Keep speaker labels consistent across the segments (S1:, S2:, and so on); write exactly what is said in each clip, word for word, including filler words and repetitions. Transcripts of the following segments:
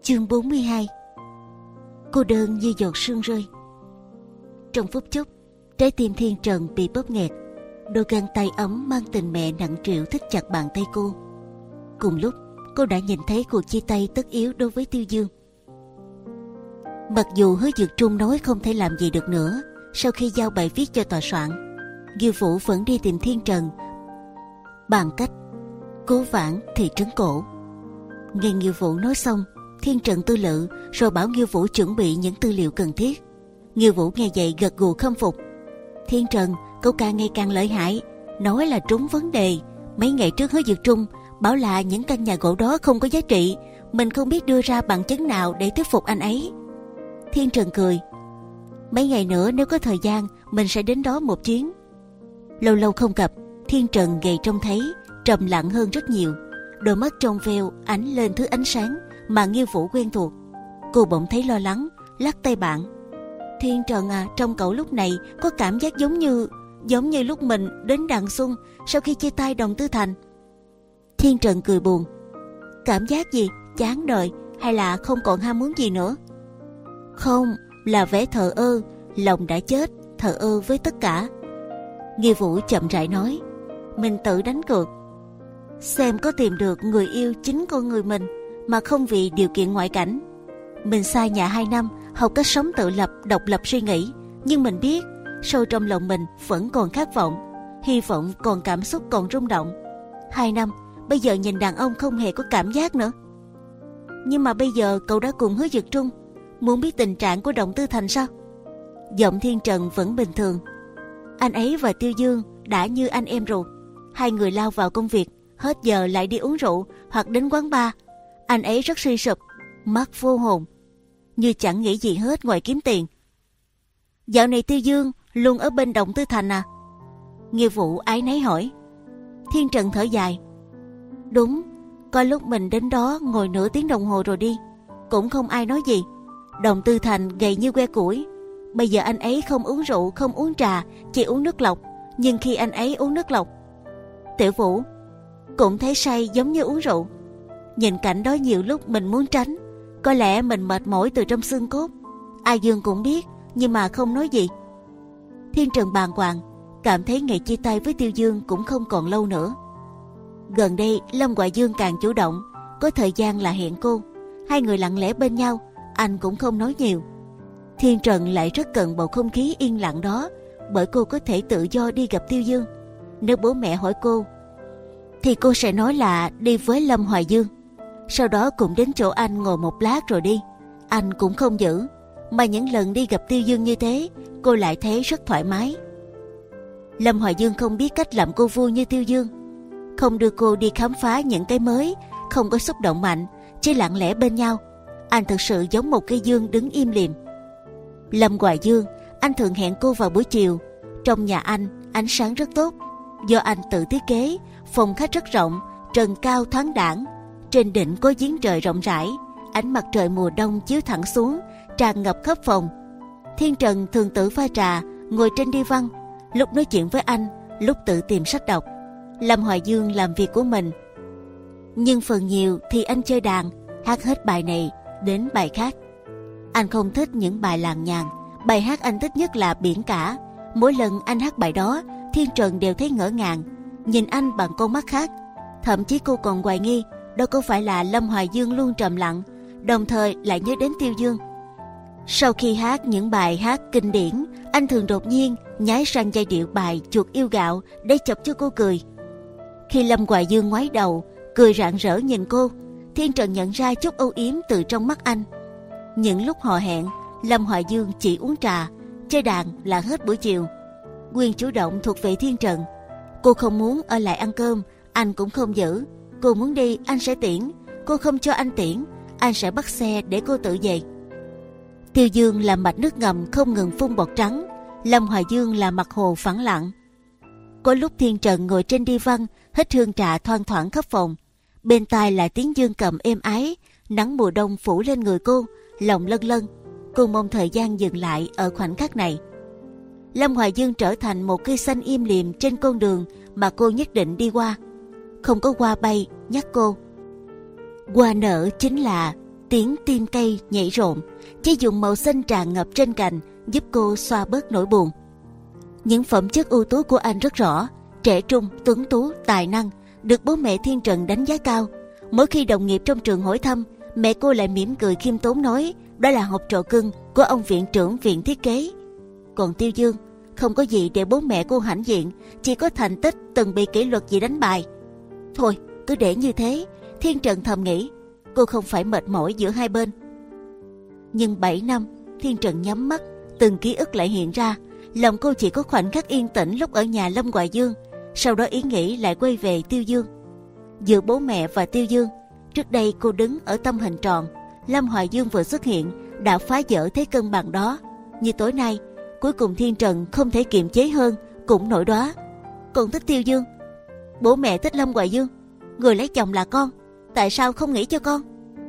S1: Chương bốn mươi hai. Cô đơn như giọt sương rơi. Trong phút chốc, trái tim Thiên Trần bị bóp nghẹt. Đôi găng tay ấm mang tình mẹ nặng trĩu thít chặt bàn tay cô. Cùng lúc, cô đã nhìn thấy cuộc chia tay tất yếu đối với Tiêu Dương. Mặc dù Hứa Dược Trung nói không thể làm gì được nữa, sau khi giao bài viết cho tòa soạn, Diêu Vũ vẫn đi tìm Thiên Trần bằng cách cố vãn thị trấn cổ. Nghe Diêu Vũ nói xong, Thiên Trần tư lự rồi bảo Diêu Vũ chuẩn bị những tư liệu cần thiết. Diêu Vũ nghe vậy gật gù khâm phục. Thiên Trần, cậu càng ngày càng lợi hại, nói là trúng vấn đề. Mấy ngày trước Hứa Dược Trung bảo là những căn nhà gỗ đó không có giá trị, mình không biết đưa ra bằng chứng nào để thuyết phục anh ấy. Thiên Trần cười. Mấy ngày nữa nếu có thời gian, mình sẽ đến đó một chuyến. Lâu lâu không gặp, Thiên Trần gầy trông thấy trầm lặng hơn rất nhiều. Đôi mắt trong veo ánh lên thứ ánh sáng mà Nghiêu Vũ quen thuộc. Cô bỗng thấy lo lắng, lắc tay bạn. Thiên Trần à, trong cậu lúc này có cảm giác giống như giống như lúc mình đến Đằng Xuân sau khi chia tay Đồng Tư Thành. Thiên Trần cười buồn. Cảm giác gì? Chán đời hay là không còn ham muốn gì nữa? Không, là vẻ thờ ơ, lòng đã chết, thờ ơ với tất cả. Nghiêu Vũ chậm rãi nói. Mình tự đánh cược, xem có tìm được người yêu chính con người mình mà không vì điều kiện ngoại cảnh. Mình xa nhà hai năm, học cách sống tự lập, độc lập suy nghĩ, nhưng mình biết sâu trong lòng mình vẫn còn khát vọng, hy vọng, còn cảm xúc, còn rung động. Hai năm, bây giờ nhìn đàn ông không hề có cảm giác nữa. Nhưng mà bây giờ cậu đã cùng Hứa Dược Trung, muốn biết tình trạng của Đồng Tư Thành sao? Giọng Thiên Trần vẫn bình thường. Anh ấy và Tiêu Dương đã như anh em ruột. Hai người lao vào công việc, hết giờ lại đi uống rượu hoặc đến quán bar. Anh ấy rất suy sụp, mắt vô hồn, như chẳng nghĩ gì hết ngoài kiếm tiền. Dạo này Tiêu Dương luôn ở bên Đồng Tư Thành à? Nghiêu Vũ ái náy hỏi. Thiên Trần thở dài. Đúng, có lúc mình đến đó ngồi nửa tiếng đồng hồ rồi đi, cũng không ai nói gì. Đồng Tư Thành gầy như que củi. Bây giờ anh ấy không uống rượu, không uống trà, chỉ uống nước lọc. Nhưng khi anh ấy uống nước lọc, Tiểu Vũ cũng thấy say giống như uống rượu. Nhìn cảnh đó nhiều lúc mình muốn tránh. Có lẽ mình mệt mỏi từ trong xương cốt. A Dương cũng biết, nhưng mà không nói gì. Thiên Trần bàng hoàng, cảm thấy ngày chia tay với Tiêu Dương cũng không còn lâu nữa. Gần đây Lâm Hoài Dương càng chủ động, có thời gian là hẹn cô. Hai người lặng lẽ bên nhau, anh cũng không nói nhiều. Thiên Trần lại rất cần bầu không khí yên lặng đó, bởi cô có thể tự do đi gặp Tiêu Dương. Nếu bố mẹ hỏi cô, thì cô sẽ nói là đi với Lâm Hoài Dương, sau đó cùng đến chỗ anh ngồi một lát rồi đi. Anh cũng không giữ, mà những lần đi gặp Tiêu Dương như thế, cô lại thấy rất thoải mái. Lâm Hoài Dương không biết cách làm cô vui như Tiêu Dương, không đưa cô đi khám phá những cái mới, không có xúc động mạnh, chỉ lặng lẽ bên nhau. Anh thực sự giống một cây dương đứng im lìm. Lâm Hoài Dương, anh thường hẹn cô vào buổi chiều. Trong nhà anh, ánh sáng rất tốt, do anh tự thiết kế. Phòng khách rất rộng, trần cao thoáng đãng, trên đỉnh có giếng trời rộng rãi. Ánh mặt trời mùa đông chiếu thẳng xuống, tràn ngập khắp phòng. Thiên Trần thường tự pha trà, ngồi trên đi văn, lúc nói chuyện với anh, lúc tự tìm sách đọc. Lâm Hoài Dương làm việc của mình, nhưng phần nhiều thì anh chơi đàn, hát hết bài này đến bài khác. Anh không thích những bài làng nhàng. Bài hát anh thích nhất là Biển Cả. Mỗi lần anh hát bài đó, Thiên Trần đều thấy ngỡ ngàng, nhìn anh bằng con mắt khác. Thậm chí cô còn hoài nghi đó có phải là Lâm Hoài Dương luôn trầm lặng, đồng thời lại nhớ đến Tiêu Dương. Sau khi hát những bài hát kinh điển, anh thường đột nhiên nhái sang giai điệu bài Chuột Yêu Gạo để chọc cho cô cười. Khi Lâm Hoài Dương ngoái đầu cười rạng rỡ nhìn cô, Thiên Trần nhận ra chút âu yếm từ trong mắt anh. Những lúc họ hẹn, Lâm Hoài Dương chỉ uống trà, chơi đàn là hết buổi chiều. Quyền chủ động thuộc về Thiên Trần. Cô không muốn ở lại ăn cơm, anh cũng không giữ. Cô muốn đi, anh sẽ tiễn. Cô không cho anh tiễn, anh sẽ bắt xe để cô tự về. Tiêu Dương là mạch nước ngầm không ngừng phun bọt trắng, Lâm Hoài Dương là mặt hồ phẳng lặng. Có lúc Thiên Trần ngồi trên đi văn, hít hương trà thoang thoảng khắp phòng. Bên tai là tiếng dương cầm êm ái, nắng mùa đông phủ lên người cô, lòng lân lân. Cô mong thời gian dừng lại ở khoảnh khắc này. Lâm Hoài Dương trở thành một cây xanh im lìm trên con đường mà cô nhất định đi qua. Không có hoa bay nhắc cô. Hoa nở chính là tiếng tim cây nhảy rộn, chỉ dùng màu xanh tràn ngập trên cành giúp cô xoa bớt nỗi buồn. Những phẩm chất ưu tú của anh rất rõ: trẻ trung, tuấn tú, tài năng, được bố mẹ Thiên Trần đánh giá cao. Mỗi khi đồng nghiệp trong trường hỏi thăm, mẹ cô lại mỉm cười khiêm tốn nói đó là học trò cưng của ông viện trưởng viện thiết kế. Còn Tiêu Dương không có gì để bố mẹ cô hãnh diện, chỉ có thành tích từng bị kỷ luật vì đánh bài. Thôi cứ để như thế, Thiên Trần thầm nghĩ, cô không phải mệt mỏi giữa hai bên. Nhưng bảy năm, Thiên Trần nhắm mắt, từng ký ức lại hiện ra. Lòng cô chỉ có khoảnh khắc yên tĩnh lúc ở nhà Lâm Hoài Dương, sau đó ý nghĩ lại quay về Tiêu Dương. Giữa bố mẹ và Tiêu Dương, trước đây cô đứng ở tâm hình tròn, Lâm Hoài Dương vừa xuất hiện đã phá vỡ thế cân bằng đó. Như tối nay, cuối cùng Thiên Trần không thể kiềm chế hơn, cũng nổi đoá. Con thích Tiêu Dương, bố mẹ thích Lâm Hoài Dương, người lấy chồng là con, tại sao không nghĩ cho con?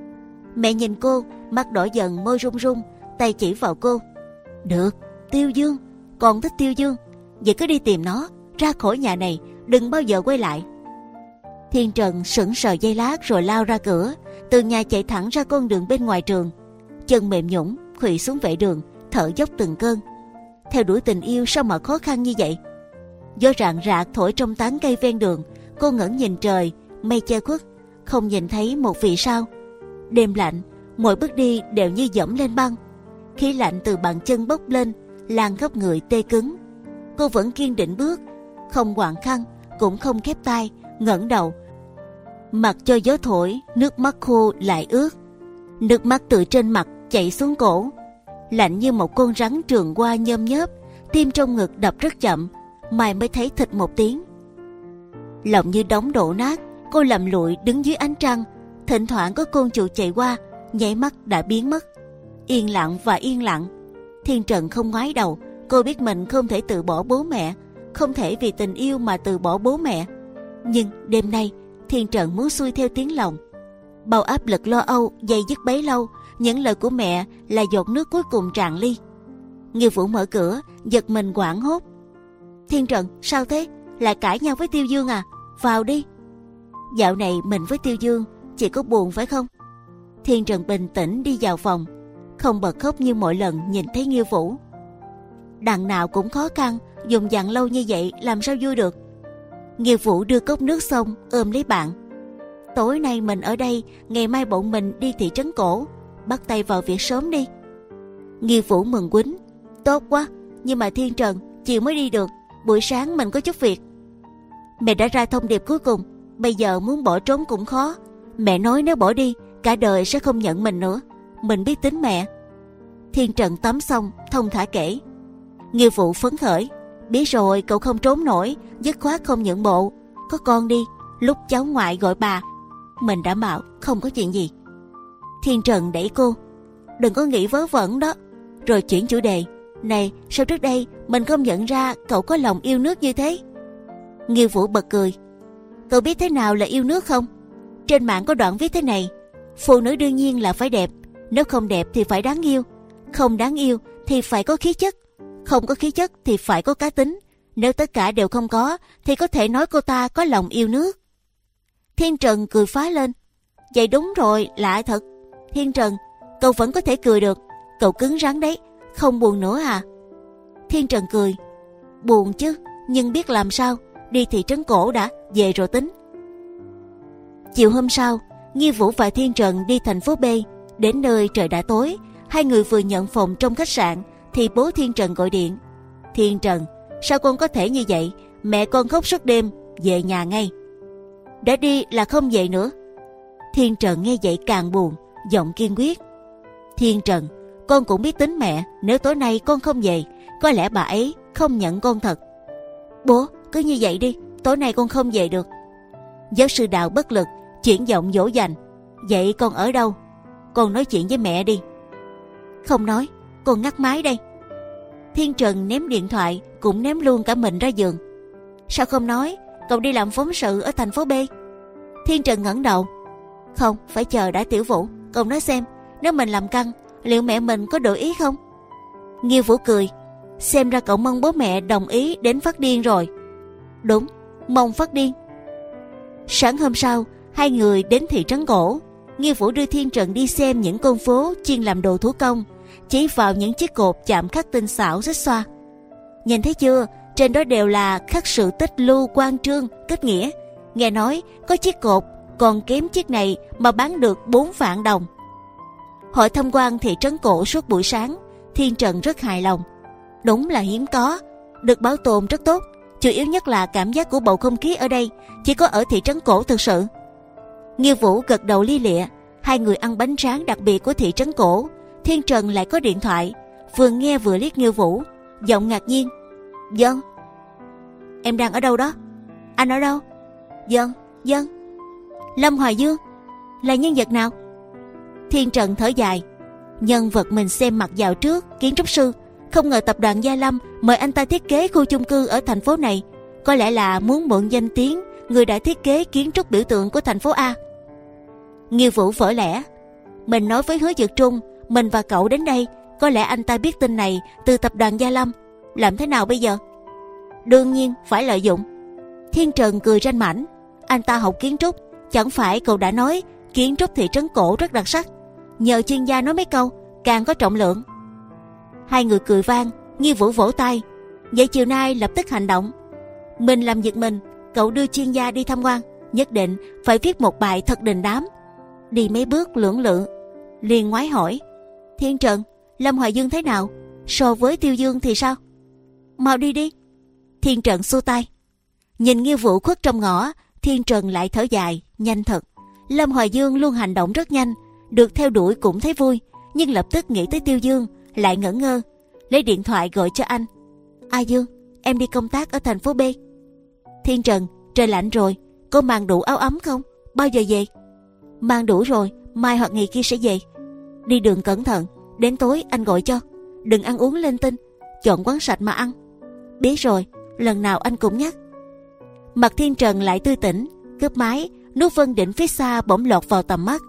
S1: Mẹ nhìn cô, mắt đỏ dần, môi run run, tay chỉ vào cô. Được, Tiêu Dương, con thích Tiêu Dương, vậy cứ đi tìm nó, ra khỏi nhà này, đừng bao giờ quay lại. Thiên Trần sững sờ giây lát rồi lao ra cửa, từ nhà chạy thẳng ra con đường bên ngoài trường. Chân mềm nhũn, khuỵu xuống vệ đường, thở dốc từng cơn. Theo đuổi tình yêu sao mà khó khăn như vậy? Gió rạng rạc thổi trong tán cây ven đường, cô ngẩng nhìn trời, mây che khuất, không nhìn thấy một vì sao. Đêm lạnh, mỗi bước đi đều như dẫm lên băng, khí lạnh từ bàn chân bốc lên, lan khắp người tê cứng. Cô vẫn kiên định bước, không quàng khăn, cũng không khép tay, ngẩng đầu, mặc cho gió thổi, nước mắt khô lại ướt. Nước mắt từ trên mặt chảy xuống cổ, lạnh như một con rắn trườn qua nhôm nhớp. Tim trong ngực đập rất chậm, mai mới thấy thịch một tiếng. Lòng như đống đổ nát, cô lầm lụi đứng dưới ánh trăng. Thỉnh thoảng có con chuột chạy qua, nháy mắt đã biến mất. Yên lặng và yên lặng. Thiên Trần không ngoái đầu, cô biết mình không thể từ bỏ bố mẹ, không thể vì tình yêu mà từ bỏ bố mẹ. Nhưng đêm nay, Thiên Trần muốn xuôi theo tiếng lòng. Bao áp lực lo âu dày dứt bấy lâu, những lời của mẹ là giọt nước cuối cùng tràn ly. Nghiêu Vũ mở cửa, giật mình hoảng hốt. Thiên Trần, sao thế? Lại cãi nhau với Tiêu Dương à? Vào đi. Dạo này mình với Tiêu Dương chỉ có buồn phải không? Thiên Trần bình tĩnh đi vào phòng, không bật khóc như mọi lần nhìn thấy Nghiêu Vũ. Đằng nào cũng khó khăn, dùng dặn lâu như vậy làm sao vui được. Nghiêu Vũ đưa cốc nước xong ôm lấy bạn. Tối nay mình ở đây, ngày mai bọn mình đi thị trấn cổ, bắt tay vào việc sớm đi. Nghiêu Vũ mừng quýnh. Tốt quá, nhưng mà Thiên Trần, chiều mới đi được, buổi sáng mình có chút việc. Mẹ đã ra thông điệp cuối cùng, bây giờ muốn bỏ trốn cũng khó. Mẹ nói nếu bỏ đi, cả đời sẽ không nhận mình nữa. Mình biết tính mẹ. Thiên Trần tắm xong, thông thả kể. Nghiêu Vũ phấn khởi. Biết rồi, cậu không trốn nổi, dứt khoát không nhượng bộ. Có con đi, lúc cháu ngoại gọi bà. Mình đã bảo không có chuyện gì. Thiên Trần đẩy cô. Đừng có nghĩ vớ vẩn đó. Rồi chuyển chủ đề. Này, sao trước đây mình không nhận ra cậu có lòng yêu nước như thế? Nghiêu Vũ bật cười. Cậu biết thế nào là yêu nước không? Trên mạng có đoạn viết thế này: phụ nữ đương nhiên là phải đẹp, nếu không đẹp thì phải đáng yêu, không đáng yêu thì phải có khí chất, không có khí chất thì phải có cá tính. Nếu tất cả đều không có thì có thể nói cô ta có lòng yêu nước. Thiên Trần cười phá lên. Vậy đúng rồi, lạ thật. Thiên Trần, cậu vẫn có thể cười được. Cậu cứng rắn đấy, không buồn nữa à? Thiên Trần cười. Buồn chứ, nhưng biết làm sao. Đi thị trấn cổ đã, về rồi tính. Chiều hôm sau, Nghiêu Vũ và Thiên Trần đi thành phố B. Đến nơi trời đã tối, hai người vừa nhận phòng trong khách sạn thì bố Thiên Trần gọi điện. Thiên Trần, sao con có thể như vậy? Mẹ con khóc suốt đêm, về nhà ngay. Đã đi là không về nữa. Thiên Trần nghe vậy càng buồn, giọng kiên quyết. Thiên Trần, con cũng biết tính mẹ, nếu tối nay con không về, có lẽ bà ấy không nhận con thật. Bố, cứ như vậy đi, tối nay con không về được. Giáo sư Đào bất lực, chuyển giọng dỗ dành. Vậy con ở đâu? Con nói chuyện với mẹ đi. Không nói, con ngắt máy đây. Thiên Trần ném điện thoại, cũng ném luôn cả mình ra giường. Sao không nói? Cậu đi làm phóng sự ở thành phố B. Thiên Trần ngẩng đầu. Không, phải chờ đã Tiểu Vũ. Cậu nói xem, nếu mình làm căng, liệu mẹ mình có đổi ý không? Nghiêu Vũ cười. Xem ra cậu mong bố mẹ đồng ý đến phát điên rồi. Đúng, mong phát điên. Sáng hôm sau, hai người đến thị trấn cổ. Nghiêu Vũ đưa Thiên Trần đi xem những con phố chuyên làm đồ thủ công, chỉ vào những chiếc cột chạm khắc tinh xảo xích xoa. Nhìn thấy chưa, trên đó đều là khắc sự tích lưu quan trương kết nghĩa. Nghe nói có chiếc cột còn kém chiếc này mà bán được bốn vạn đồng. Hội tham quan thị trấn cổ suốt buổi sáng, Thiên Trần rất hài lòng. Đúng là hiếm có, được bảo tồn rất tốt. Chủ yếu nhất là cảm giác của bầu không khí ở đây chỉ có ở thị trấn cổ thực sự. Nghiêu Vũ gật đầu lia lịa. Hai người ăn bánh rán đặc biệt của thị trấn cổ. Thiên Trần lại có điện thoại, vừa nghe vừa liếc Nghiêu Vũ, giọng ngạc nhiên. Vâng. Em đang ở đâu đó? Anh ở đâu? Vâng, vâng. Lâm Hoài Dương là nhân vật nào? Thiên Trần thở dài. Nhân vật mình xem mặt dạo trước, kiến trúc sư. Không ngờ tập đoàn Gia Lâm mời anh ta thiết kế khu chung cư ở thành phố này. Có lẽ là muốn mượn danh tiếng người đã thiết kế kiến trúc biểu tượng của thành phố A. Nghiêu Vũ vỡ lẽ. Mình nói với Hứa Dực Trung, mình và cậu đến đây. Có lẽ anh ta biết tin này từ tập đoàn Gia Lâm. Làm thế nào bây giờ? Đương nhiên phải lợi dụng. Thiên Trần cười ranh mãnh. Anh ta học kiến trúc, chẳng phải cậu đã nói kiến trúc thị trấn cổ rất đặc sắc. Nhờ chuyên gia nói mấy câu càng có trọng lượng. Hai người cười vang. Nghiêu Vũ vỗ tay. Vậy chiều nay lập tức hành động. Mình làm việc mình, cậu đưa chuyên gia đi tham quan. Nhất định phải viết một bài thật đình đám. Đi mấy bước lưỡng lự, liền ngoái hỏi. Thiên Trần, Lâm Hoài Dương thế nào? So với Tiêu Dương thì sao? Mau đi đi. Thiên Trần xua tay. Nhìn Nghiêu Vũ khuất trong ngõ, Thiên Trần lại thở dài. Nhanh thật, Lâm Hoài Dương luôn hành động rất nhanh. Được theo đuổi cũng thấy vui. Nhưng lập tức nghĩ tới Tiêu Dương, lại ngẩn ngơ. Lấy điện thoại gọi cho anh. A Dương, em đi công tác ở thành phố B. Thiên Trần, trời lạnh rồi, có mang đủ áo ấm không? Bao giờ về? Mang đủ rồi, mai hoặc ngày kia sẽ về. Đi đường cẩn thận, đến tối anh gọi cho. Đừng ăn uống linh tinh, chọn quán sạch mà ăn. Biết rồi, lần nào anh cũng nhắc. Mặt Thiên Trần lại tươi tỉnh. Cướp máy, núi Vân Đỉnh phía xa bỗng lọt vào tầm mắt.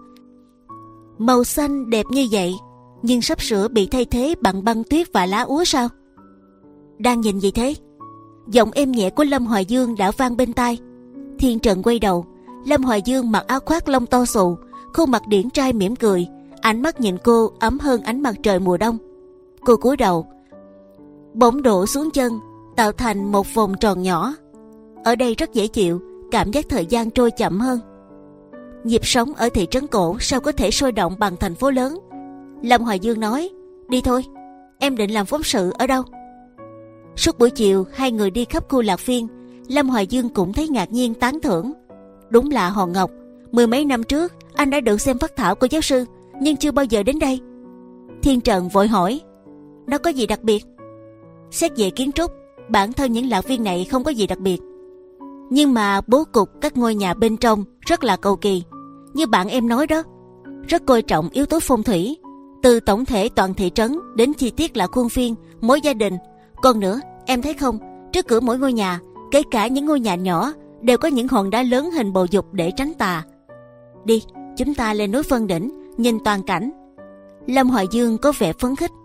S1: Màu xanh đẹp như vậy, nhưng sắp sửa bị thay thế bằng băng tuyết và lá úa sao? Đang nhìn gì thế? Giọng êm nhẹ của Lâm Hoài Dương đã vang bên tai. Thiên Trần quay đầu. Lâm Hoài Dương mặc áo khoác lông to xù, khuôn mặt điển trai mỉm cười, ánh mắt nhìn cô ấm hơn ánh mặt trời mùa đông. Cô cúi đầu, bỗng đổ xuống chân, tạo thành một vòng tròn nhỏ. Ở đây rất dễ chịu, cảm giác thời gian trôi chậm hơn. Nhịp sống ở thị trấn cổ sao có thể sôi động bằng thành phố lớn? Lâm Hoài Dương nói. Đi thôi. Em định làm phóng sự ở đâu? Suốt buổi chiều hai người đi khắp khu Lạc Phiên. Lâm Hoài Dương cũng thấy ngạc nhiên tán thưởng. Đúng là hòn ngọc. Mười mấy năm trước anh đã được xem phác thảo của giáo sư, nhưng chưa bao giờ đến đây. Thiên Trần vội hỏi. Nó có gì đặc biệt? Xét về kiến trúc, bản thân những Lạc Viên này không có gì đặc biệt, nhưng mà bố cục các ngôi nhà bên trong rất là cầu kỳ. Như bạn em nói đó, rất coi trọng yếu tố phong thủy, từ tổng thể toàn thị trấn đến chi tiết là khuôn viên mỗi gia đình. Còn nữa, em thấy không, trước cửa mỗi ngôi nhà, kể cả những ngôi nhà nhỏ, đều có những hòn đá lớn hình bầu dục để tránh tà. Đi, chúng ta lên núi Vân Đỉnh nhìn toàn cảnh. Lâm Hoài Dương có vẻ phấn khích.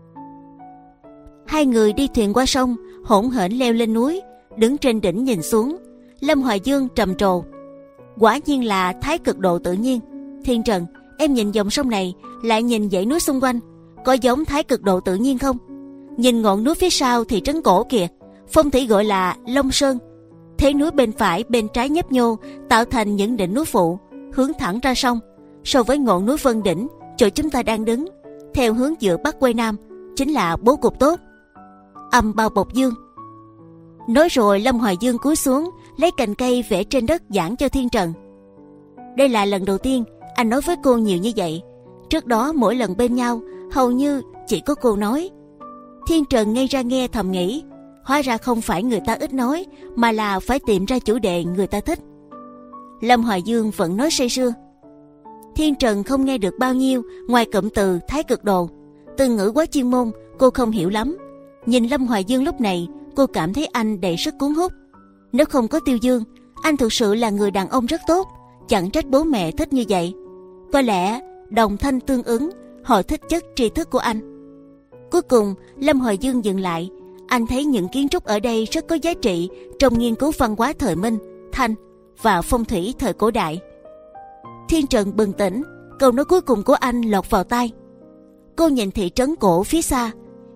S1: Hai người đi thuyền qua sông, hỗn hển leo lên núi, đứng trên đỉnh nhìn xuống. Lâm Hoài Dương trầm trồ. Quả nhiên là thái cực độ tự nhiên. Thiên Trần, em nhìn dòng sông này, lại nhìn dãy núi xung quanh, có giống thái cực độ tự nhiên không? Nhìn ngọn núi phía sau thị trấn cổ kìa, phong thủy gọi là Long Sơn. Thế núi bên phải bên trái nhấp nhô, tạo thành những đỉnh núi phụ, hướng thẳng ra sông. So với ngọn núi Vân Đỉnh, chỗ chúng ta đang đứng, theo hướng giữa bắc quay nam, chính là bố cục tốt. Âm bao bọc dương. Nói rồi Lâm Hoài Dương cúi xuống, lấy cành cây vẽ trên đất giảng cho Thiên Trần. Đây là lần đầu tiên anh nói với cô nhiều như vậy. Trước đó mỗi lần bên nhau, hầu như chỉ có cô nói. Thiên Trần ngây ra nghe thầm nghĩ, hóa ra không phải người ta ít nói, mà là phải tìm ra chủ đề người ta thích. Lâm Hoài Dương vẫn nói say sưa. Thiên Trần không nghe được bao nhiêu ngoài cụm từ thái cực đồ. Từ ngữ quá chuyên môn cô không hiểu lắm. Nhìn Lâm Hoài Dương lúc này, cô cảm thấy anh đầy sức cuốn hút. Nếu không có Tiêu Dương, anh thực sự là người đàn ông rất tốt, chẳng trách bố mẹ thích như vậy. Có lẽ đồng thanh tương ứng, họ thích chất tri thức của anh. Cuối cùng Lâm Hoài Dương dừng lại. Anh thấy những kiến trúc ở đây rất có giá trị trong nghiên cứu văn hóa thời Minh, Thanh và phong thủy thời cổ đại. Thiên Trần bừng tỉnh, Câu nói cuối cùng của anh lọt vào tai. Cô nhìn thị trấn cổ phía xa,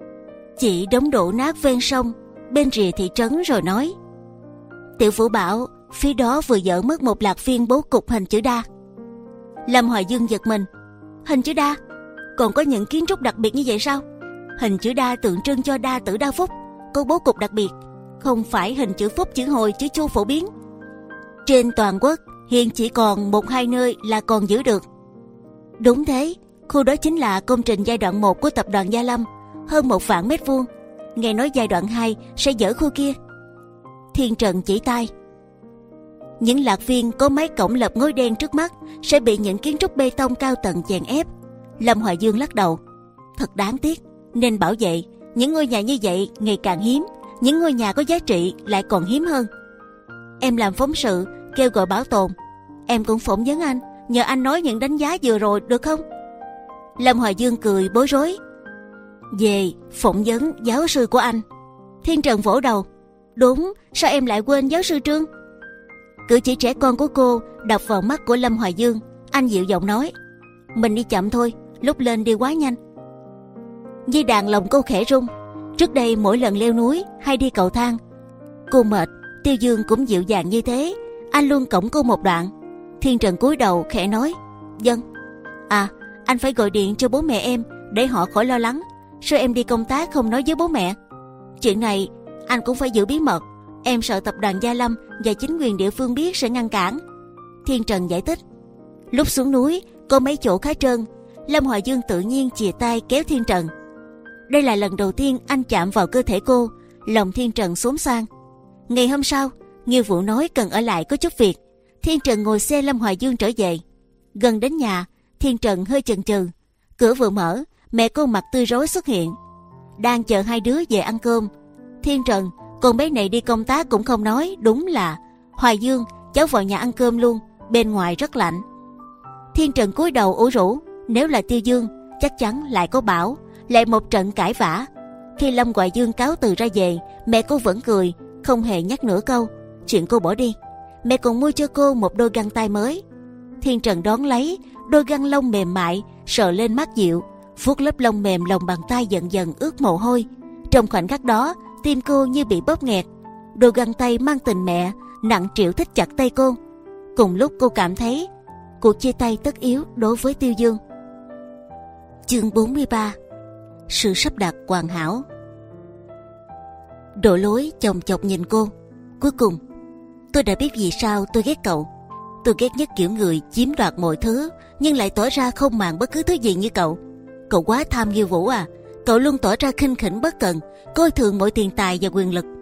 S1: chỉ đống đổ nát ven sông bên rìa thị trấn, rồi nói: Tiểu Vũ bảo phía đó vừa dỡ mất một lạc viên bố cục hình chữ đa. Lâm Hoài Dương giật mình. Hình chữ đa? Còn có những kiến trúc đặc biệt như vậy sao? Hình chữ đa tượng trưng cho đa tử đa phúc, có bố cục đặc biệt, không phải hình chữ phúc, chữ hồi, chữ chu phổ biến. Trên toàn quốc hiện chỉ còn một hai nơi là còn giữ được. Đúng thế, khu đó chính là công trình giai đoạn một của tập đoàn Gia Lâm, hơn một vạn mét vuông. Nghe nói giai đoạn hai sẽ dỡ khu kia. Thiên Trần chỉ tay. Những lạc viên có mấy cổng lập ngói đen trước mắt sẽ bị những kiến trúc bê tông cao tầng chèn ép. Lâm Hoài Dương lắc đầu. Thật đáng tiếc, nên bảo vệ. Những ngôi nhà như vậy ngày càng hiếm, những ngôi nhà có giá trị lại còn hiếm hơn. Em làm phóng sự kêu gọi bảo tồn, em cũng phỏng vấn anh, nhờ anh nói những đánh giá vừa rồi được không? Lâm Hoài Dương cười bối rối. Về phỏng vấn giáo sư của anh. Thiên Trần vỗ đầu. Đúng, sao em lại quên giáo sư Trương? Cử chỉ trẻ con của cô đập vào mắt của Lâm Hoài Dương. Anh dịu giọng nói: Mình đi chậm thôi, lúc lên đi quá nhanh. Dây đàn lòng cô khẽ rung. Trước đây mỗi lần leo núi hay đi cầu thang, cô mệt, Tiêu Dương cũng dịu dàng như thế. Anh luôn cõng cô một đoạn. Thiên Trần cúi đầu khẽ nói: Vâng. À, anh phải gọi điện cho bố mẹ em để họ khỏi lo lắng. Sao em đi công tác không nói với bố mẹ? Chuyện này anh cũng phải giữ bí mật. Em sợ tập đoàn Gia Lâm và chính quyền địa phương biết sẽ ngăn cản. Thiên Trần giải thích. Lúc xuống núi có mấy chỗ khá trơn. Lâm Hoài Dương tự nhiên chìa tay kéo Thiên Trần. Đây là lần đầu tiên anh chạm vào cơ thể cô. Lòng Thiên Trần xốn sang. Ngày hôm sau, Nghiêu Vũ nói cần ở lại có chút việc. Thiên Trần ngồi xe Lâm Hoài Dương trở về. Gần đến nhà, Thiên Trần hơi chần chừ. Cửa vừa mở, mẹ cô mặt tươi rói xuất hiện. Đang chờ hai đứa về ăn cơm. Thiên Trần, con bé này đi công tác cũng không nói. Đúng là Hoài Dương, cháu vào nhà ăn cơm luôn, bên ngoài rất lạnh. Thiên Trần cúi đầu ủ rũ. Nếu là Tiêu Dương chắc chắn lại có bảo, lại một trận cãi vã. Khi Lâm Hoài Dương cáo từ ra về, mẹ cô vẫn cười, không hề nhắc nửa câu chuyện cô bỏ đi. Mẹ còn mua cho cô một đôi găng tay mới. Thiên Trần đón lấy đôi găng lông mềm mại, sờ lên mắt dịu, vuốt lớp lông mềm lòng bàn tay dần dần ướt mồ hôi. Trong khoảnh khắc đó, tim cô như bị bóp nghẹt. Đôi găng tay mang tình mẹ nặng trĩu thít chặt tay cô. Cùng lúc cô cảm thấy cuộc chia tay tất yếu đối với Tiêu Dương. Chương bốn mươi ba. Sự sắp đặt hoàn hảo. Độ lối chồng chọc nhìn cô. Cuối cùng, tôi đã biết vì sao tôi ghét cậu. Tôi ghét nhất kiểu người chiếm đoạt mọi thứ nhưng lại tỏ ra không màng bất cứ thứ gì như cậu. Cậu quá tham Nghiêu Vũ à. Cậu luôn tỏ ra khinh khỉnh bất cần, coi thường mọi tiền tài và quyền lực.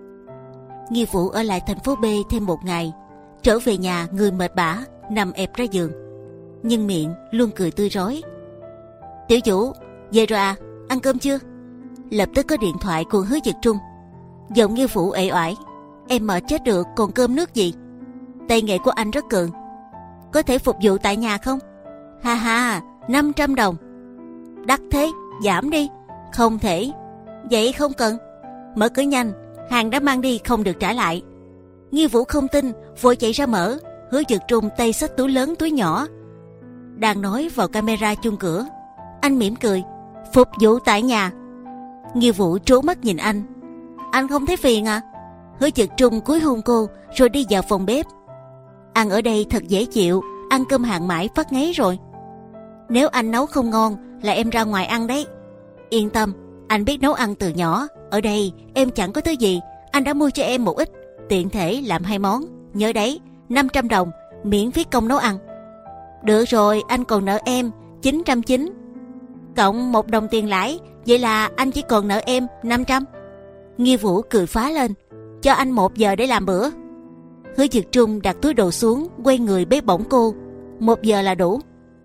S1: Nghiêu Vũ ở lại thành phố B thêm một ngày. Trở về nhà người mệt bã, nằm ẹp ra giường, nhưng miệng luôn cười tươi rói. Tiểu Vũ, về rồi à? Ăn cơm chưa? Lập tức có điện thoại của Hứa Dực Trung. Giọng Nghiêu Vũ uể oải. Em mệt chết được, còn cơm nước gì? Tay nghề của anh rất cường. Có thể phục vụ tại nhà không? Ha ha, năm trăm đồng. Đắt thế, giảm đi. Không thể. Vậy không cần. Mở cửa nhanh, hàng đã mang đi không được trả lại. Nghiêu Vũ không tin, vội chạy ra mở. Hứa Dực Trung tay xách túi lớn túi nhỏ, đang nói vào camera chung cửa. Anh mỉm cười. Phục vụ tại nhà. Nghiêu Vũ trố mắt nhìn anh. Anh không thấy phiền à? Hứa Dực Trung cúi hôn cô rồi đi vào phòng bếp. Ăn ở đây thật dễ chịu, ăn cơm hàng mãi phát ngấy rồi. Nếu anh nấu không ngon là em ra ngoài ăn đấy. Yên tâm, anh biết nấu ăn từ nhỏ. Ở đây em chẳng có thứ gì, anh đã mua cho em một ít, tiện thể làm hai món. Nhớ đấy, năm trăm đồng, miễn phí công nấu ăn. Được rồi, anh còn nợ em chín trăm chín, cộng một đồng tiền lãi, vậy là anh chỉ còn nợ em năm trăm. Nghiêu Vũ cười phá lên. Cho anh một giờ để làm bữa. Hứa Dực Trung đặt túi đồ xuống, quay người bế bổng cô. Một giờ là đủ.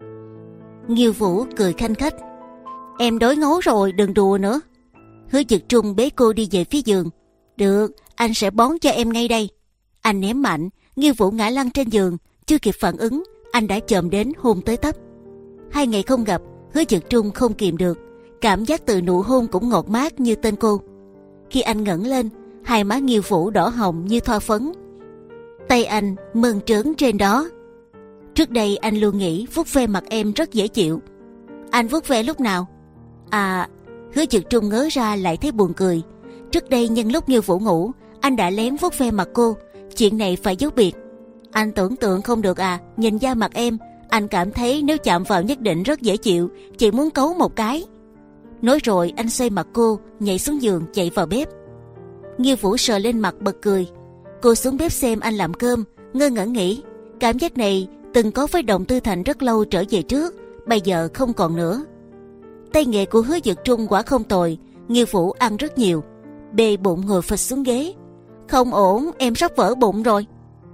S1: Nghiêu Vũ cười khanh khách. Em đói ngấu rồi, đừng đùa nữa. Hứa Dực Trung bế cô đi về phía giường. Được, anh sẽ bón cho em ngay đây. Anh ném mạnh. Nghiêu Vũ ngã lăn trên giường, chưa kịp phản ứng, anh đã chồm đến hôn tới tấp. Hai ngày không gặp, Hứa Dực Trung không kìm được, cảm giác từ nụ hôn cũng ngọt mát như tên cô. Khi anh ngẩng lên, hai má Nghiêu Vũ đỏ hồng như thoa phấn. Tay anh mơn trớn trên đó. Trước đây anh luôn nghĩ vuốt ve mặt em rất dễ chịu. Anh vuốt ve lúc nào? À, Hứa Dực Trung ngớ ra lại thấy buồn cười. Trước đây nhân lúc Nghiêu Vũ ngủ, anh đã lén vuốt ve mặt cô. Chuyện này phải giấu biệt. Anh tưởng tượng không được à? Nhìn da mặt em, anh cảm thấy nếu chạm vào nhất định rất dễ chịu, chỉ muốn cấu một cái. Nói rồi anh xoay mặt cô, nhảy xuống giường chạy vào bếp. Nghiêu Vũ sờ lên mặt bật cười. Cô xuống bếp xem anh làm cơm, ngơ ngẩn nghĩ cảm giác này từng có với Đồng Tư Thành rất lâu trở về trước, bây giờ không còn nữa. Tay nghề của Hứa Dực Trung quả không tồi. Nghiêu Vũ ăn rất nhiều, bê bụng ngồi phịch xuống ghế. Không ổn, em sắp vỡ bụng rồi.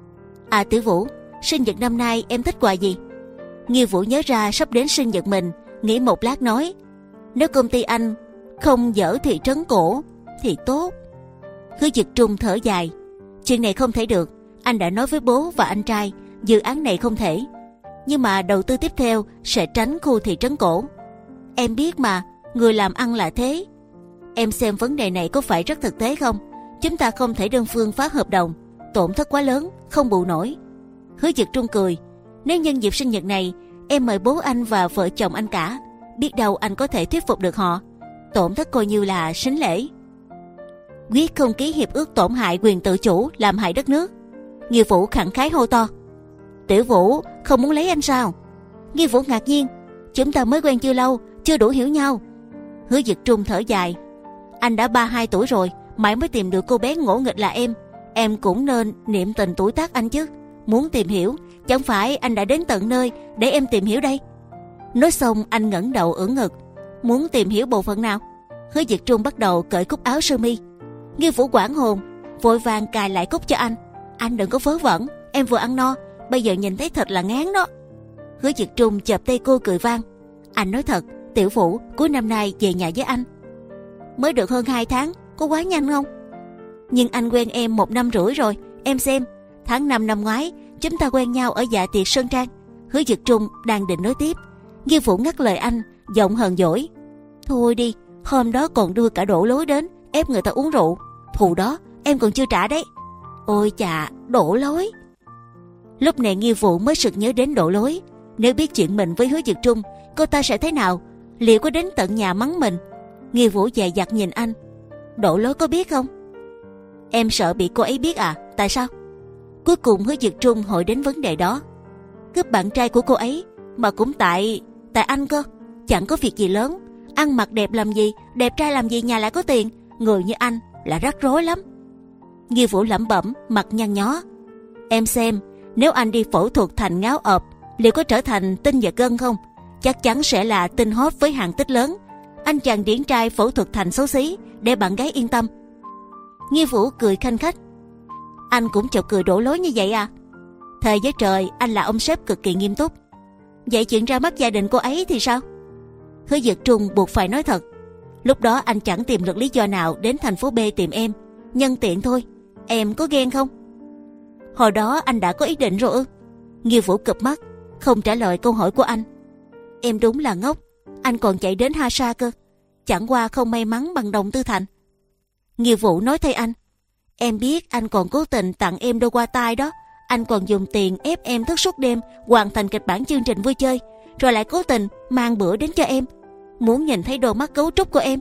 S1: À Tử Vũ, sinh nhật năm nay em thích quà gì? Nghiêu Vũ nhớ ra sắp đến sinh nhật mình, nghĩ một lát nói, nếu công ty anh không dỡ thị trấn cổ thì tốt. Hứa Dực Trung thở dài, chuyện này không thể được. Anh đã nói với bố và anh trai dự án này không thể, nhưng mà đầu tư tiếp theo sẽ tránh khu thị trấn cổ. Em biết mà, người làm ăn là thế. Em xem vấn đề này có phải rất thực tế không? Chúng ta không thể đơn phương phá hợp đồng, tổn thất quá lớn, không bù nổi. Hứa Dực Trung cười, nếu nhân dịp sinh nhật này em mời bố anh và vợ chồng anh cả, biết đâu anh có thể thuyết phục được họ. Tổn thất coi như là sính lễ. Quyết không ký hiệp ước tổn hại quyền tự chủ, làm hại đất nước. Nghiêu Vũ khẳng khái hô to, Tiểu Vũ không muốn lấy anh sao? Nghiêu Vũ ngạc nhiên, chúng ta mới quen chưa lâu, chưa đủ hiểu nhau. Hứa Dực Trung thở dài, anh đã ba mươi hai tuổi rồi, mãi mới tìm được cô bé ngỗ nghịch là em. Em cũng nên niệm tình tuổi tác anh chứ. Muốn tìm hiểu, chẳng phải anh đã đến tận nơi để em tìm hiểu đây. Nói xong anh ngẩng đầu ưỡn ngực, muốn tìm hiểu bộ phận nào? Hứa Dực Trung bắt đầu cởi cúc áo sơ mi. Nghiêu Vũ hoảng hồn, vội vàng cài lại cúc cho anh. Anh đừng có vớ vẩn, em vừa ăn no, bây giờ nhìn thấy thịt là ngán đó. Hứa Dực Trung chợp tay cô cười vang, anh nói thật, Tiểu Vũ cuối năm nay về nhà với anh. Mới được hơn hai tháng, có quá nhanh không? Nhưng anh quen em một năm rưỡi rồi, em xem, tháng năm năm ngoái chúng ta quen nhau ở dạ tiệc Sơn Trang. Hứa Dực Trung đang định nói tiếp, Nghiêu Vũ ngắt lời anh, giọng hờn dỗi, thôi đi, hôm đó còn đưa cả Đỗ Lối đến ép người ta uống rượu, thù đó em còn chưa trả đấy. Ôi chà, Đỗ Lối. Lúc này Nghiêu Vũ mới sực nhớ đến Đỗ Lối. Nếu biết chuyện mình với Hứa Dực Trung, cô ta sẽ thế nào? Liệu có đến tận nhà mắng mình? Nghiêu Vũ dè dặt nhìn anh, Đỗ Lối có biết không? Em sợ bị cô ấy biết à? Tại sao? Cuối cùng Hứa Dực Trung hỏi đến vấn đề đó. Cướp bạn trai của cô ấy mà cũng tại tại anh cơ. Chẳng có việc gì lớn, ăn mặc đẹp làm gì, đẹp trai làm gì, nhà lại có tiền, người như anh là rắc rối lắm. Nghiêu Vũ lẩm bẩm, mặt nhăn nhó. Em xem, nếu anh đi phẫu thuật thành ngáo ộp, liệu có trở thành tinh và gân không? Chắc chắn sẽ là tinh hot với hàng tích lớn. Anh chàng điển trai phẫu thuật thành xấu xí để bạn gái yên tâm. Nghiêu Vũ cười khanh khách. Anh cũng chọc cười Đổ Lối như vậy à? Thề với trời, anh là ông sếp cực kỳ nghiêm túc. Vậy chuyện ra mắt gia đình cô ấy thì sao? Hứa Dực Trung buộc phải nói thật. Lúc đó anh chẳng tìm được lý do nào đến thành phố B tìm em, nhân tiện thôi. Em có ghen không? Hồi đó anh đã có ý định rồi ư? Nghiêu Vũ cụp mắt, không trả lời câu hỏi của anh. Em đúng là ngốc, anh còn chạy đến Ha Sa cơ. Chẳng qua không may mắn bằng Đồng Tư Thành. Nghiêu Vũ nói thay anh. Em biết anh còn cố tình tặng em đôi qua tai đó. Anh còn dùng tiền ép em thức suốt đêm hoàn thành kịch bản chương trình vui chơi, rồi lại cố tình mang bữa đến cho em, muốn nhìn thấy đôi mắt cấu trúc của em.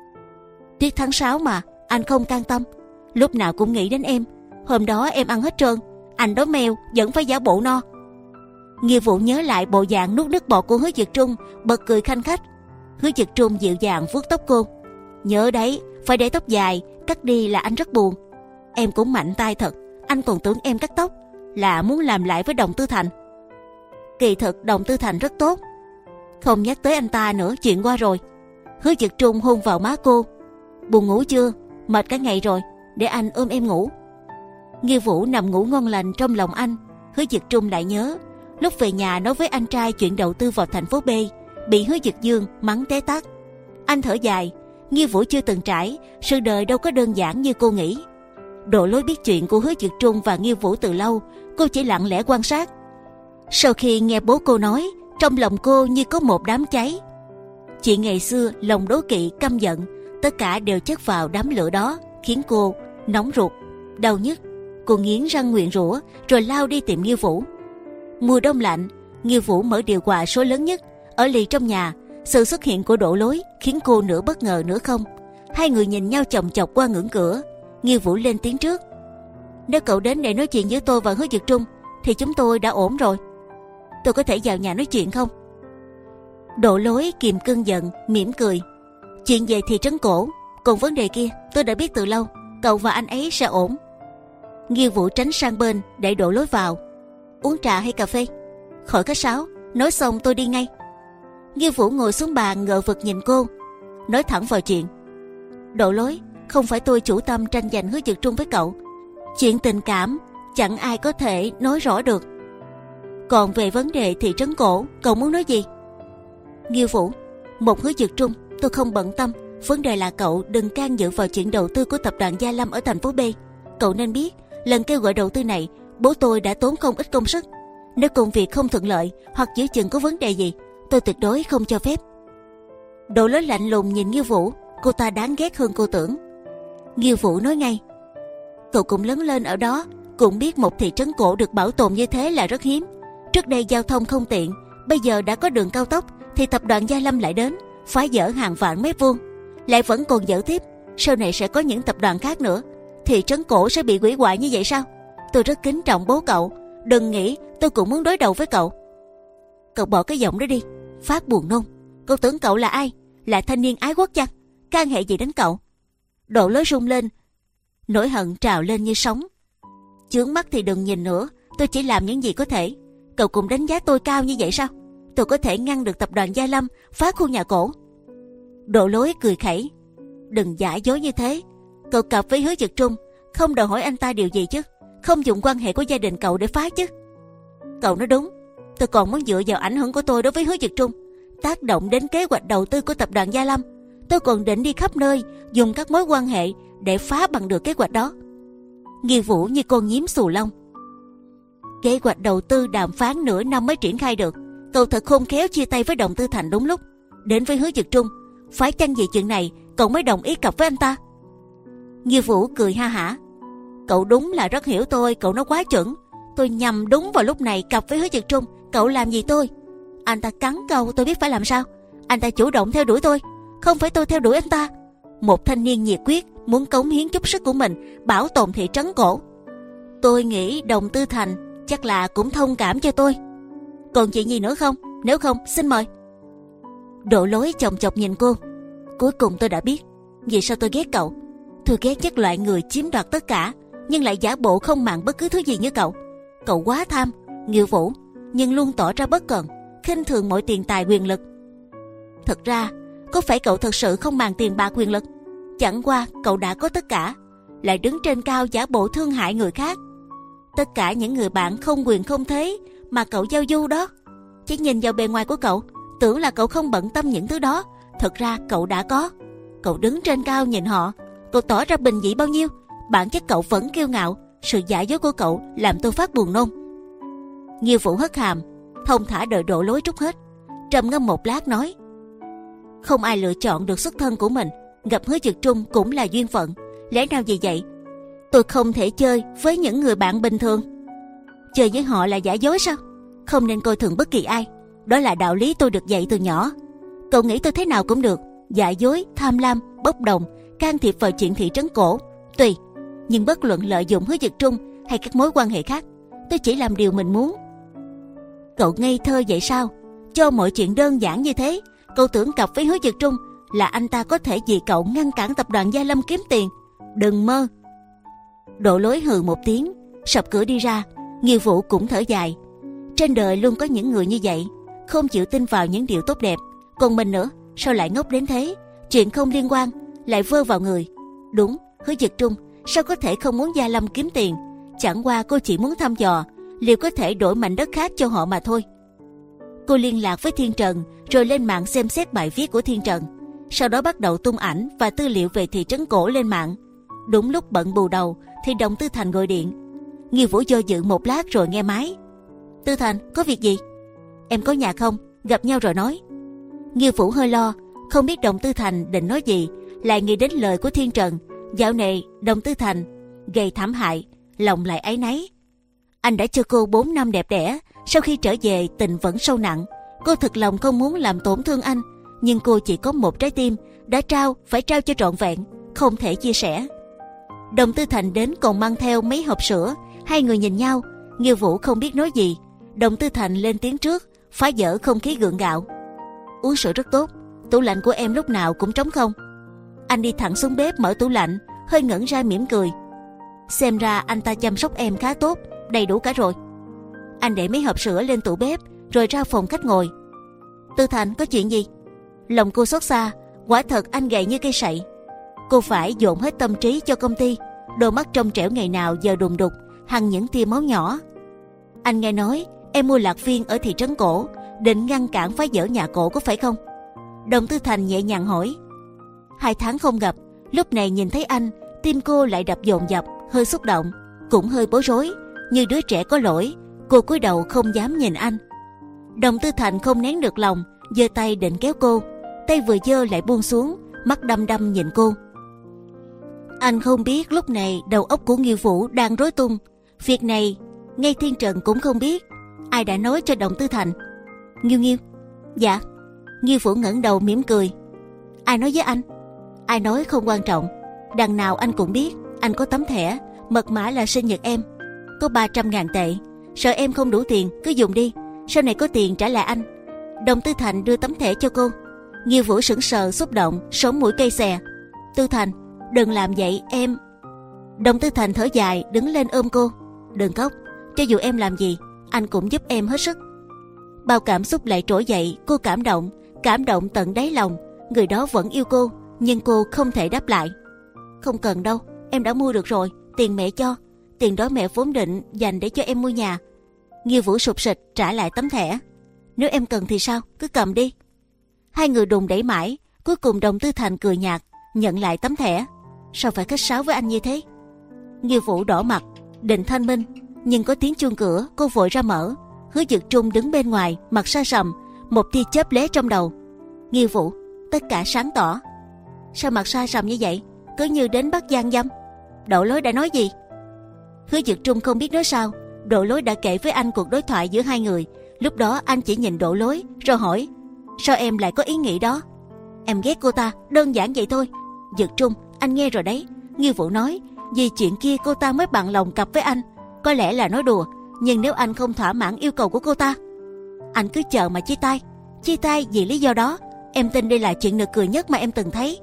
S1: Tiết tháng sáu mà, anh không can tâm, lúc nào cũng nghĩ đến em. Hôm đó em ăn hết trơn, anh đói mèo vẫn phải giả bộ no. Nghiêu Vũ nhớ lại bộ dạng nuốt nước bọt của Hứa Dực Trung, bật cười khanh khách. Hứa Dực Trung dịu dàng vuốt tóc cô. Nhớ đấy, phải để tóc dài, cắt đi là anh rất buồn. Em cũng mạnh tay thật, anh còn tưởng em cắt tóc là muốn làm lại với Đồng Tư Thành. Kỳ thực Đồng Tư Thành rất tốt. Không nhắc tới anh ta nữa, chuyện qua rồi. Hứa Dực Trung hôn vào má cô. Buồn ngủ chưa? Mệt cả ngày rồi, để anh ôm em ngủ. Nghiêu Vũ nằm ngủ ngon lành trong lòng anh. Hứa Dực Trung lại nhớ lúc về nhà nói với anh trai chuyện đầu tư vào thành phố B, bị Hứa Dực Dương mắng té tát. Anh thở dài, Nghiêu Vũ chưa từng trải, sự đời đâu có đơn giản như cô nghĩ. Đỗ Lối biết chuyện của Hứa Dực Trung và Nghiêu Vũ từ lâu, cô chỉ lặng lẽ quan sát. Sau khi nghe bố cô nói, trong lòng cô như có một đám cháy. Chuyện ngày xưa, lòng đố kỵ, căm giận, tất cả đều chất vào đám lửa đó, khiến cô nóng ruột, đau nhức. Cô nghiến răng nguyền rủa, rồi lao đi tìm Nghiêu Vũ. Mùa đông lạnh, Nghiêu Vũ mở điều hòa số lớn nhất ở lì trong nhà. Sự xuất hiện của Đỗ Lối khiến cô nửa bất ngờ nửa không. Hai người nhìn nhau chòng chọc qua ngưỡng cửa. Nghiêu Vũ lên tiếng trước: "Nếu cậu đến để nói chuyện với tôi và Hứa Dực Trung thì chúng tôi đã ổn rồi. Tôi có thể vào nhà nói chuyện không?" Đỗ Lối kìm cơn giận, mỉm cười: "Chuyện về thị trấn cổ, còn vấn đề kia tôi đã biết từ lâu. Cậu và anh ấy sẽ ổn." Nghiêu Vũ tránh sang bên để Đỗ Lối vào. "Uống trà hay cà phê?" "Khỏi khách sáo, nói xong tôi đi ngay." Nghiêu Vũ ngồi xuống bàn ngợ vực nhìn cô, nói thẳng vào chuyện: "Đỗ Lối, không phải tôi chủ tâm tranh giành Hứa Dực Trung với cậu. Chuyện tình cảm chẳng ai có thể nói rõ được. Còn về vấn đề thị trấn cổ, cậu muốn nói gì?" "Nghiêu Vũ, một Hứa Dực Trung tôi không bận tâm. Vấn đề là cậu đừng can dự vào chuyện đầu tư của tập đoàn Gia Lâm ở thành phố B. Cậu nên biết, lần kêu gọi đầu tư này, bố tôi đã tốn không ít công sức. Nếu công việc không thuận lợi hoặc giữa chừng có vấn đề gì, tôi tuyệt đối không cho phép." Đỗ Lối lạnh lùng nhìn Nghiêu Vũ, cô ta đáng ghét hơn cô tưởng. Nghiêu Vũ nói ngay: "Cậu cũng lớn lên ở đó, cũng biết một thị trấn cổ được bảo tồn như thế là rất hiếm. Trước đây giao thông không tiện, bây giờ đã có đường cao tốc thì tập đoàn Gia Lâm lại đến, phá dỡ hàng vạn mét vuông, lại vẫn còn dở tiếp. Sau này sẽ có những tập đoàn khác nữa, thị trấn cổ sẽ bị hủy hoại như vậy sao? Tôi rất kính trọng bố cậu, đừng nghĩ tôi cũng muốn đối đầu với cậu." "Cậu bỏ cái giọng đó đi, phát buồn nôn. Cậu tưởng cậu là ai? Là thanh niên ái quốc chăng? Can hệ gì đến cậu?" Đỗ Lối rung lên, nỗi hận trào lên như sóng. "Chướng mắt thì đừng nhìn nữa, tôi chỉ làm những gì có thể. Cậu cũng đánh giá tôi cao như vậy sao? Tôi có thể ngăn được tập đoàn Gia Lâm phá khu nhà cổ." Đỗ Lối cười khẩy: "Đừng giả dối như thế. Cậu cặp với Hứa Dực Trung, không đòi hỏi anh ta điều gì chứ? Không dùng quan hệ của gia đình cậu để phá chứ?" "Cậu nói đúng. Tôi còn muốn dựa vào ảnh hưởng của tôi đối với Hứa Dực Trung, tác động đến kế hoạch đầu tư của tập đoàn Gia Lâm. Tôi còn định đi khắp nơi, dùng các mối quan hệ để phá bằng được kế hoạch đó." Nghiêu Vũ như con nhím xù lông: "Kế hoạch đầu tư đàm phán nửa năm mới triển khai được. Cậu thật khôn khéo chia tay với Đồng Tư Thành đúng lúc, đến với Hứa Dực Trung. Phải chăng vì chuyện này cậu mới đồng ý cặp với anh ta?" Nghiêu Vũ cười ha hả: "Cậu đúng là rất hiểu tôi, cậu nói quá chuẩn. Tôi nhầm đúng vào lúc này cặp với Hứa Dực Trung. Cậu làm gì tôi? Anh ta cắn câu tôi biết phải làm sao. Anh ta chủ động theo đuổi tôi, không phải tôi theo đuổi anh ta. Một thanh niên nhiệt quyết muốn cống hiến chút sức của mình bảo tồn thị trấn cổ. Tôi nghĩ Đồng Tư Thành chắc là cũng thông cảm cho tôi. Còn chuyện gì nữa không? Nếu không xin mời." Đỗ Lối chòng chọc nhìn cô: "Cuối cùng tôi đã biết vì sao tôi ghét cậu. Tôi ghét nhất loại người chiếm đoạt tất cả nhưng lại giả bộ không màng bất cứ thứ gì như cậu. Cậu quá tham, Nghiêu Vũ, nhưng luôn tỏ ra bất cần, khinh thường mọi tiền tài quyền lực. Thật ra, có phải cậu thật sự không màng tiền bạc quyền lực? Chẳng qua cậu đã có tất cả, lại đứng trên cao giả bộ thương hại người khác. Tất cả những người bạn không quyền không thế mà cậu giao du đó, chỉ nhìn vào bề ngoài của cậu, tưởng là cậu không bận tâm những thứ đó. Thật ra cậu đã có. Cậu đứng trên cao nhìn họ, cậu tỏ ra bình dị bao nhiêu, bản chất cậu vẫn kiêu ngạo. Sự giả dối của cậu làm tôi phát buồn nôn." Nghiêu Vũ hất hàm, thông thả đợi Đỗ Lối trút hết, trầm ngâm một lát nói: "Không ai lựa chọn được xuất thân của mình, gặp Hứa Dực Trung cũng là duyên phận. Lẽ nào vì vậy tôi không thể chơi với những người bạn bình thường? Chơi với họ là giả dối sao? Không nên coi thường bất kỳ ai. Đó là đạo lý tôi được dạy từ nhỏ. Cậu nghĩ tôi thế nào cũng được, giả dối, tham lam, bốc đồng, can thiệp vào chuyện thị trấn cổ, tùy. Nhưng bất luận lợi dụng Hứa Dực Trung hay các mối quan hệ khác, tôi chỉ làm điều mình muốn." "Cậu ngây thơ vậy sao? Cho mọi chuyện đơn giản như thế, cậu tưởng cặp với Hứa Dực Trung là anh ta có thể vì cậu ngăn cản tập đoàn Gia Lâm kiếm tiền? Đừng mơ." Đỗ Lối hừ một tiếng, sập cửa đi ra. Nghiêu Vũ cũng thở dài. Trên đời luôn có những người như vậy, không chịu tin vào những điều tốt đẹp. Còn mình nữa, sao lại ngốc đến thế? Chuyện không liên quan lại vơ vào người. Đúng, Hứa Dực Trung sao có thể không muốn Gia Lâm kiếm tiền? Chẳng qua cô chỉ muốn thăm dò liệu có thể đổi mảnh đất khác cho họ mà thôi. Cô liên lạc với Thiên Trần, rồi lên mạng xem xét bài viết của Thiên Trần, sau đó bắt đầu tung ảnh và tư liệu về thị trấn cổ lên mạng. Đúng lúc bận bù đầu thì Đồng Tư Thành gọi điện. Nghiêu Vũ do dự một lát rồi nghe máy. "Tư Thành, có việc gì?" "Em có nhà không? Gặp nhau rồi nói." Nghiêu Vũ hơi lo, không biết Đồng Tư Thành định nói gì, lại nghĩ đến lời của Thiên Trần. Dạo này Đồng Tư Thành gây thảm hại, lòng lại áy náy. Anh đã cho cô bốn năm đẹp đẽ, Sau khi trở về, tình vẫn sâu nặng. Cô thực lòng không muốn làm tổn thương anh, nhưng cô chỉ có một trái tim, đã trao phải trao cho trọn vẹn, không thể chia sẻ. Đồng Tư Thành đến còn mang theo mấy hộp sữa. Hai người nhìn nhau, Nghiêu Vũ không biết nói gì. Đồng Tư Thành lên tiếng trước, phá vỡ không khí gượng gạo. Uống sữa rất tốt, tủ lạnh của em lúc nào cũng trống không. Anh đi thẳng xuống bếp mở tủ lạnh, hơi ngẩn ra mỉm cười. Xem ra anh ta chăm sóc em khá tốt, đầy đủ cả rồi. Anh để mấy hộp sữa lên tủ bếp, rồi ra phòng khách ngồi. Tư Thành, có chuyện gì? Lòng cô xót xa, quả thật anh gầy như cây sậy. Cô phải dồn hết tâm trí cho công ty, đôi mắt trong trẻo ngày nào giờ đùng đục, hằn những tia máu nhỏ. Anh nghe nói em mua lạc viên ở thị trấn cổ, định ngăn cản phá vỡ nhà cổ có phải không? Đồng Tư Thành nhẹ nhàng hỏi. Hai tháng không gặp, lúc này nhìn thấy anh, tim cô lại đập dồn dập, hơi xúc động, cũng hơi bối rối, như đứa trẻ có lỗi. Cô cúi đầu không dám nhìn anh. Đồng Tư Thành không nén được lòng, giơ tay định kéo cô, tay vừa giơ lại buông xuống, mắt đăm đăm nhìn cô. Anh không biết lúc này đầu óc của Nghiêu Vũ đang rối tung. Việc này ngay Thiên Trần cũng không biết. Ai đã nói cho Đồng Tư Thành? Nghiêu Nghiêu. Dạ. Nghiêu Vũ ngẩng đầu mỉm cười. Ai nói với anh? Ai nói không quan trọng. Đằng nào anh cũng biết. Anh có tấm thẻ, mật mã là sinh nhật em. Có ba trăm ngàn tệ. Sợ em không đủ tiền, cứ dùng đi. Sau này có tiền trả lại anh. Đồng Tư Thành đưa tấm thẻ cho cô. Nghiêu Vũ sững sờ xúc động, sống mũi cây xè. Tư Thành, đừng làm vậy em. Đồng Tư Thành thở dài đứng lên ôm cô. Đừng khóc, cho dù em làm gì anh cũng giúp em hết sức. Bao cảm xúc lại trỗi dậy. Cô cảm động, cảm động tận đáy lòng. Người đó vẫn yêu cô, nhưng cô không thể đáp lại. Không cần đâu, em đã mua được rồi. Tiền mẹ cho. Tiền đó mẹ vốn định dành để cho em mua nhà. Nghiêu Vũ sụp sịch trả lại tấm thẻ. Nếu em cần thì sao, cứ cầm đi. Hai người đùng đẩy mãi, cuối cùng Đồng Tư Thành cười nhạt nhận lại tấm thẻ. Sao phải khách sáo với anh như thế? Nghiêu Vũ đỏ mặt định thanh minh, nhưng có tiếng chuông cửa, cô vội ra mở. Hứa Dực Trung đứng bên ngoài, mặt xa sầm, một tia chớp lóe trong đầu. Nghiêu Vũ, tất cả sáng tỏ. Sao mặt xa sầm như vậy, cứ như đến bắt gian dâm? Đỗ Lối đã nói gì? Hứa Dực Trung không biết nói sao. Đỗ Lối đã kể với anh cuộc đối thoại giữa hai người. Lúc đó anh chỉ nhìn Đỗ Lối rồi hỏi, sao em lại có ý nghĩ đó? Em ghét cô ta, đơn giản vậy thôi. Dực Trung, anh nghe rồi đấy. Nghiêu Vũ nói, vì chuyện kia cô ta mới bằng lòng cặp với anh. Có lẽ là nói đùa, nhưng nếu anh không thỏa mãn yêu cầu của cô ta, anh cứ chờ mà chia tay. Chia tay vì lý do đó, em tin đây là chuyện nực cười nhất mà em từng thấy.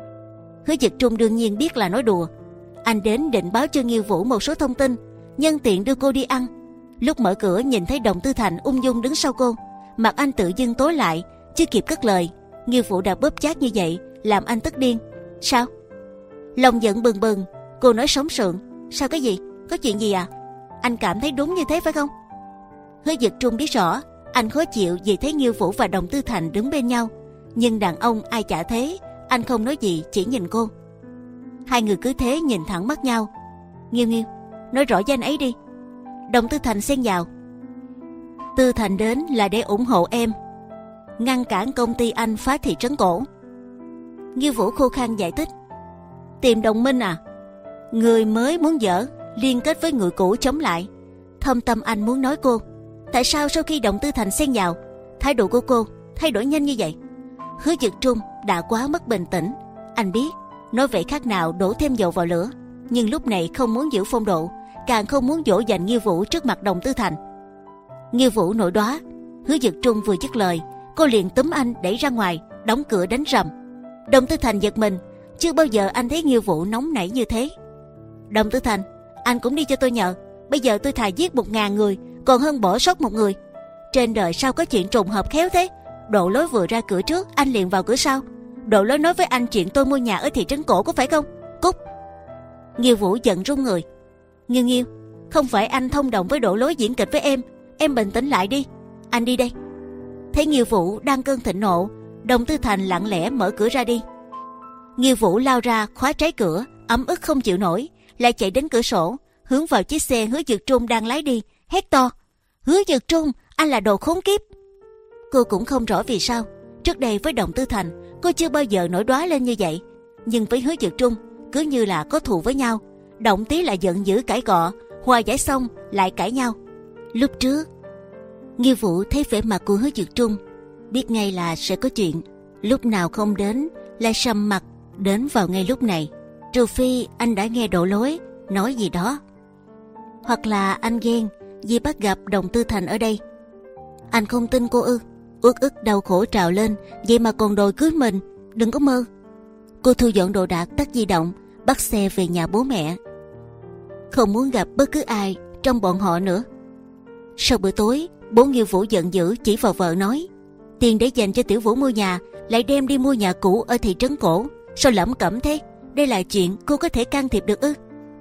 S1: Hứa Dực Trung đương nhiên biết là nói đùa. Anh đến định báo cho Nghiêu Vũ một số thông tin, nhân tiện đưa cô đi ăn. Lúc mở cửa nhìn thấy Đồng Tư Thành ung dung đứng sau cô, mặt anh tự dưng tối lại, chưa kịp cất lời, Nghiêu Vũ đã bóp chát như vậy, làm anh tức điên. Sao? Lòng giận bừng bừng, cô nói sống sượng. Sao cái gì? Có chuyện gì à? Anh cảm thấy đúng như thế phải không? Hứa Dực Trung biết rõ anh khó chịu vì thấy Nghiêu Vũ và Đồng Tư Thành đứng bên nhau, nhưng đàn ông ai chả thế. Anh không nói gì, chỉ nhìn cô. Hai người cứ thế nhìn thẳng mắt nhau. Nghiêu Nghiêu, nói rõ với anh ấy đi. Đồng Tư Thành xen vào. Tư Thành đến là để ủng hộ em, ngăn cản công ty anh phá thị trấn cổ. Nghiêu Vũ khô khan giải thích. Tìm đồng minh à? Người mới muốn dở liên kết với người cũ chống lại. Thâm tâm anh muốn nói cô, tại sao sau khi Đồng Tư Thành xen vào, thái độ của cô thay đổi nhanh như vậy? Hứa Dực Trung đã quá mất bình tĩnh. Anh biết nói vậy khác nào đổ thêm dầu vào lửa, nhưng lúc này không muốn giữ phong độ, càng không muốn dỗ dành Nghiêu Vũ trước mặt Đồng Tư Thành. Nghiêu Vũ nổi đoá. Hứa Dực Trung vừa dứt lời, cô liền túm anh đẩy ra ngoài, đóng cửa đánh rầm. Đồng Tư Thành giật mình, chưa bao giờ anh thấy Nghiêu Vũ nóng nảy như thế. Đồng Tư Thành, anh cũng đi cho tôi nhờ. Bây giờ tôi thà giết một ngàn người còn hơn bỏ sót một người. Trên đời sao có chuyện trùng hợp khéo thế? Độ Lối vừa ra cửa trước, anh liền vào cửa sau. Độ Lối nói với anh chuyện tôi mua nhà ở thị trấn cổ có phải không? Cút! Nghiêu Vũ giận run người. Nghiêu Nghiêu, không phải anh thông đồng với Độ Lối diễn kịch với em. Em bình tĩnh lại đi. Anh đi đây. Thấy Nghiêu Vũ đang cơn thịnh nộ, Đồng Tư Thành lặng lẽ mở cửa ra đi. Nghiêu Vũ lao ra khóa trái cửa, ấm ức không chịu nổi, lại chạy đến cửa sổ, hướng vào chiếc xe Hứa Dực Trung đang lái đi, hét to. Hứa Dực Trung, anh là đồ khốn kiếp! Cô cũng không rõ vì sao trước đây với Đồng Tư Thành cô chưa bao giờ nổi đoá lên như vậy, nhưng với Hứa Dực Trung cứ như là có thù với nhau, động tí là giận dữ cãi cọ, hòa giải xong lại cãi nhau. Lúc trước Nghiêu Vũ thấy vẻ mặt của Hứa Dược Trung, biết ngay là sẽ có chuyện. Lúc nào không đến lại sầm mặt đến vào ngay lúc này. Trừ phi anh đã nghe Đỗ Lối nói gì đó, hoặc là anh ghen vì bắt gặp Đồng Tư Thành ở đây. Anh không tin cô ư? Uất ức đau khổ trào lên, vậy mà còn đòi cưới mình, đừng có mơ. Cô thu dọn đồ đạc, tắt di động, bắt xe về nhà bố mẹ. Không muốn gặp bất cứ ai trong bọn họ nữa. Sau bữa tối, bố Nghiêu Vũ giận dữ chỉ vào vợ nói: tiền để dành cho Tiểu Vũ mua nhà lại đem đi mua nhà cũ ở thị trấn cổ, sao lẩm cẩm thế? Đây là chuyện cô có thể can thiệp được ư?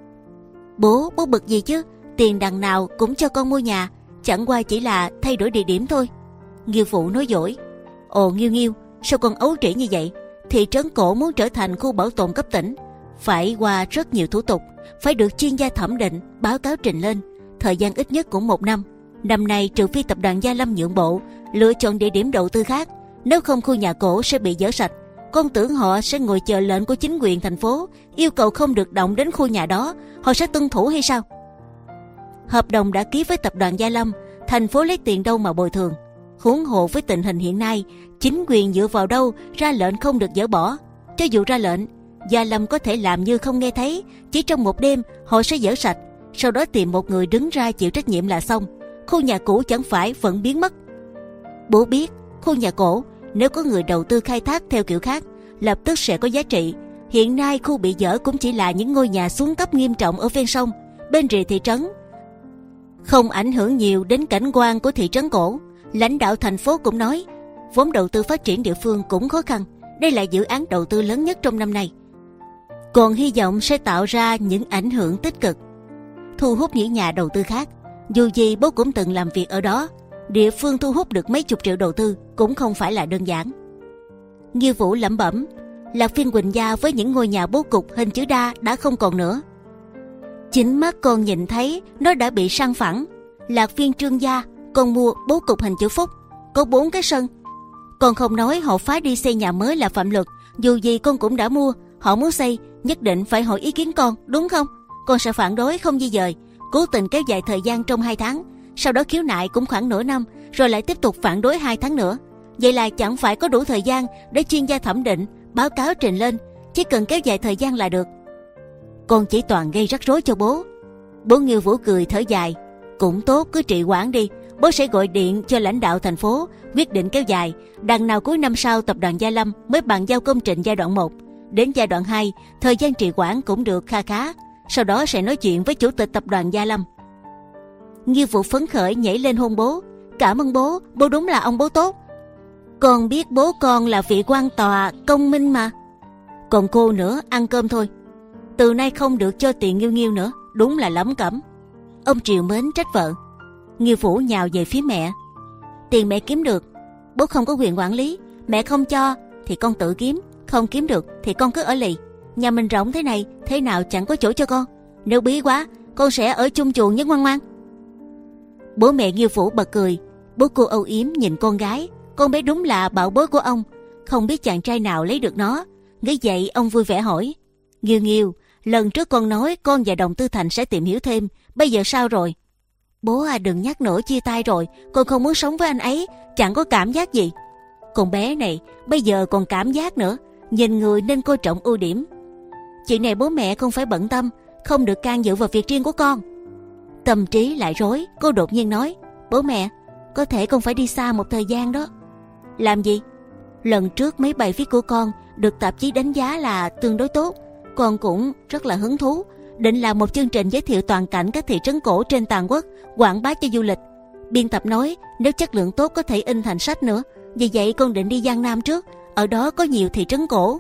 S1: Bố, bố bực gì chứ? Tiền đằng nào cũng cho con mua nhà, chẳng qua chỉ là thay đổi địa điểm thôi. Nghiêu Vũ nói dỗi. Ồ Nghiêu Nghiêu, sao con ấu trĩ như vậy? Thị trấn cổ muốn trở thành khu bảo tồn cấp tỉnh, phải qua rất nhiều thủ tục, phải được chuyên gia thẩm định, báo cáo trình lên, thời gian ít nhất cũng một năm. Năm nay trừ phi tập đoàn Gia Lâm nhượng bộ, lựa chọn địa điểm đầu tư khác, nếu không khu nhà cổ sẽ bị dỡ sạch. Con tưởng họ sẽ ngồi chờ lệnh của chính quyền thành phố, yêu cầu không được động đến khu nhà đó, họ sẽ tuân thủ hay sao? Hợp đồng đã ký với tập đoàn Gia Lâm, thành phố lấy tiền đâu mà bồi thường? Huống hồ với tình hình hiện nay, chính quyền dựa vào đâu ra lệnh không được dỡ bỏ? Cho dù ra lệnh, Gia Lâm có thể làm như không nghe thấy, chỉ trong một đêm họ sẽ dỡ sạch, sau đó tìm một người đứng ra chịu trách nhiệm là xong. Khu nhà cũ chẳng phải vẫn biến mất? Bố biết, khu nhà cổ nếu có người đầu tư khai thác theo kiểu khác, lập tức sẽ có giá trị. Hiện nay khu bị dỡ cũng chỉ là những ngôi nhà xuống cấp nghiêm trọng ở ven sông, bên rìa thị trấn, không ảnh hưởng nhiều đến cảnh quan của thị trấn cổ. Lãnh đạo thành phố cũng nói, vốn đầu tư phát triển địa phương cũng khó khăn, đây là dự án đầu tư lớn nhất trong năm nay, còn hy vọng sẽ tạo ra những ảnh hưởng tích cực, thu hút những nhà đầu tư khác. Dù gì bố cũng từng làm việc ở đó, địa phương thu hút được mấy chục triệu đầu tư cũng không phải là đơn giản. Nghiêu Vũ lẩm bẩm. Lạc Phiên Quỳnh gia với những ngôi nhà bố cục hình chữ đa đã không còn nữa. Chính mắt con nhìn thấy nó đã bị san phẳng. Lạc Phiên Trương gia con mua bố cục hình chữ phúc, có bốn cái sân. Con không nói họ phá đi xây nhà mới là phạm luật, dù gì con cũng đã mua, họ muốn xây nhất định phải hỏi ý kiến con, đúng không? Con sẽ phản đối không di dời, cố tình kéo dài thời gian trong hai tháng, sau đó khiếu nại cũng khoảng nửa năm, rồi lại tiếp tục phản đối hai tháng nữa. Vậy là chẳng phải có đủ thời gian để chuyên gia thẩm định, báo cáo trình lên, chỉ cần kéo dài thời gian là được. Con chỉ toàn gây rắc rối cho bố. Bố Nghiêu Vũ cười thở dài. Cũng tốt, cứ trì hoãn đi, bố sẽ gọi điện cho lãnh đạo thành phố quyết định kéo dài. Đằng nào cuối năm sau tập đoàn Gia Lâm mới bàn giao công trình giai đoạn một, đến giai đoạn hai thời gian trì hoãn cũng được kha khá. Sau đó sẽ nói chuyện với chủ tịch tập đoàn Gia Lâm. Nghiêu Vũ phấn khởi nhảy lên hôn bố. Cảm ơn bố, bố đúng là ông bố tốt. Con biết bố con là vị quan tòa công minh mà. Còn cô nữa, ăn cơm thôi. Từ nay không được cho tiền Nghiêu Nghiêu nữa, đúng là lắm cẩm. Ông triều mến trách vợ. Nghiêu Vũ nhào về phía mẹ. Tiền mẹ kiếm được, bố không có quyền quản lý. Mẹ không cho thì con tự kiếm, không kiếm được thì con cứ ở lì. Nhà mình rộng thế này, thế nào chẳng có chỗ cho con. Nếu bí quá, con sẽ ở chung chuồng với ngoan ngoan. Bố mẹ Nghiêu Vũ bật cười. Bố cô âu yếm nhìn con gái. Con bé đúng là bảo bối của ông, không biết chàng trai nào lấy được nó. Nghĩ vậy ông vui vẻ hỏi. Nghiêu Nghiêu, lần trước con nói con và Đồng Tư Thành sẽ tìm hiểu thêm, bây giờ sao rồi? Bố à, đừng nhắc nữa, chia tay rồi, con không muốn sống với anh ấy, chẳng có cảm giác gì. Con bé này bây giờ còn cảm giác nữa, nhìn người nên coi trọng ưu điểm. Chuyện này bố mẹ không phải bận tâm, không được can dự vào việc riêng của con. Tâm trí lại rối, cô đột nhiên nói. Bố mẹ, có thể con phải đi xa một thời gian đó. Làm gì? Lần trước mấy bài viết của con được tạp chí đánh giá là tương đối tốt, con cũng rất là hứng thú, định làm một chương trình giới thiệu toàn cảnh các thị trấn cổ trên toàn quốc, quảng bá cho du lịch. Biên tập nói nếu chất lượng tốt có thể in thành sách nữa, vì vậy con định đi Giang Nam trước, ở đó có nhiều thị trấn cổ.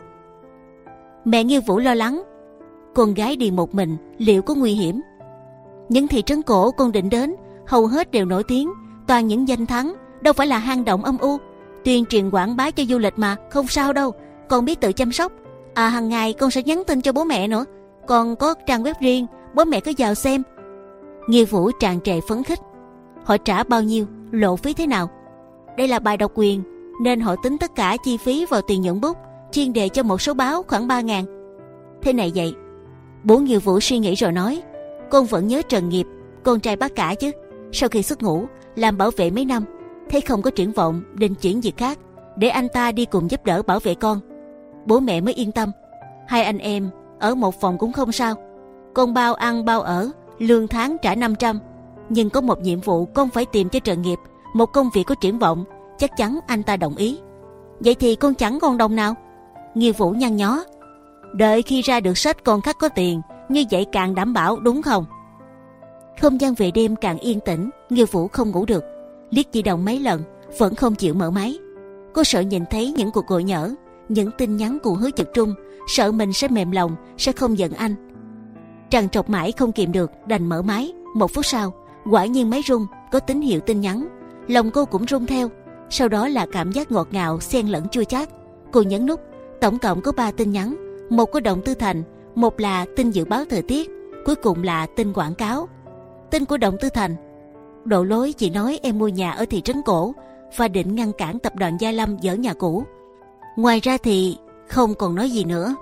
S1: Mẹ Nghiêu Vũ lo lắng, con gái đi một mình liệu có nguy hiểm? Những thị trấn cổ con định đến hầu hết đều nổi tiếng, toàn những danh thắng, đâu phải là hang động âm u. Tuyên truyền quảng bá cho du lịch mà, không sao đâu, con biết tự chăm sóc. À, hàng ngày con sẽ nhắn tin cho bố mẹ nữa, con có trang web riêng, bố mẹ cứ vào xem. Nghiêu Vũ tràn trề phấn khích. Họ trả bao nhiêu, lộ phí thế nào? Đây là bài độc quyền nên họ tính tất cả chi phí vào tiền nhuận bút, chuyên đề cho một số báo khoảng ba ngàn. Thế này vậy. Bố Nghiêu Vũ suy nghĩ rồi nói. Con vẫn nhớ Trần Nghiệp, con trai bác cả chứ. Sau khi xuất ngũ làm bảo vệ mấy năm, thấy không có triển vọng, định chuyển việc khác, để anh ta đi cùng giúp đỡ bảo vệ con. Bố mẹ mới yên tâm. Hai anh em ở một phòng cũng không sao, con bao ăn bao ở, lương tháng trả năm trăm. Nhưng có một nhiệm vụ con phải tìm cho Trần Nghiệp một công việc có triển vọng, chắc chắn anh ta đồng ý. Vậy thì con chẳng còn đồng nào. Nghiêu Vũ nhăn nhó. Đợi khi ra được sách con khắc có tiền, như vậy càng đảm bảo đúng không? Không gian về đêm càng yên tĩnh. Nghiêu Vũ không ngủ được, liếc di động mấy lần vẫn không chịu mở máy. Cô sợ nhìn thấy những cuộc gọi nhỡ, những tin nhắn của Hứa Trực Trung, sợ mình sẽ mềm lòng, sẽ không giận anh. Trằn trọc mãi không kìm được, đành mở máy. Một phút sau, quả nhiên máy rung, có tín hiệu tin nhắn. Lòng cô cũng rung theo. Sau đó là cảm giác ngọt ngào xen lẫn chua chát. Cô nhấn nút. Tổng cộng có ba tin nhắn, một của Động Tư Thành, một là tin dự báo thời tiết, cuối cùng là tin quảng cáo. Tin của Động Tư Thành: Độ lối chỉ nói em mua nhà ở thị trấn cổ và định ngăn cản tập đoàn Gia Lâm dỡ nhà cũ. Ngoài ra thì không còn nói gì nữa.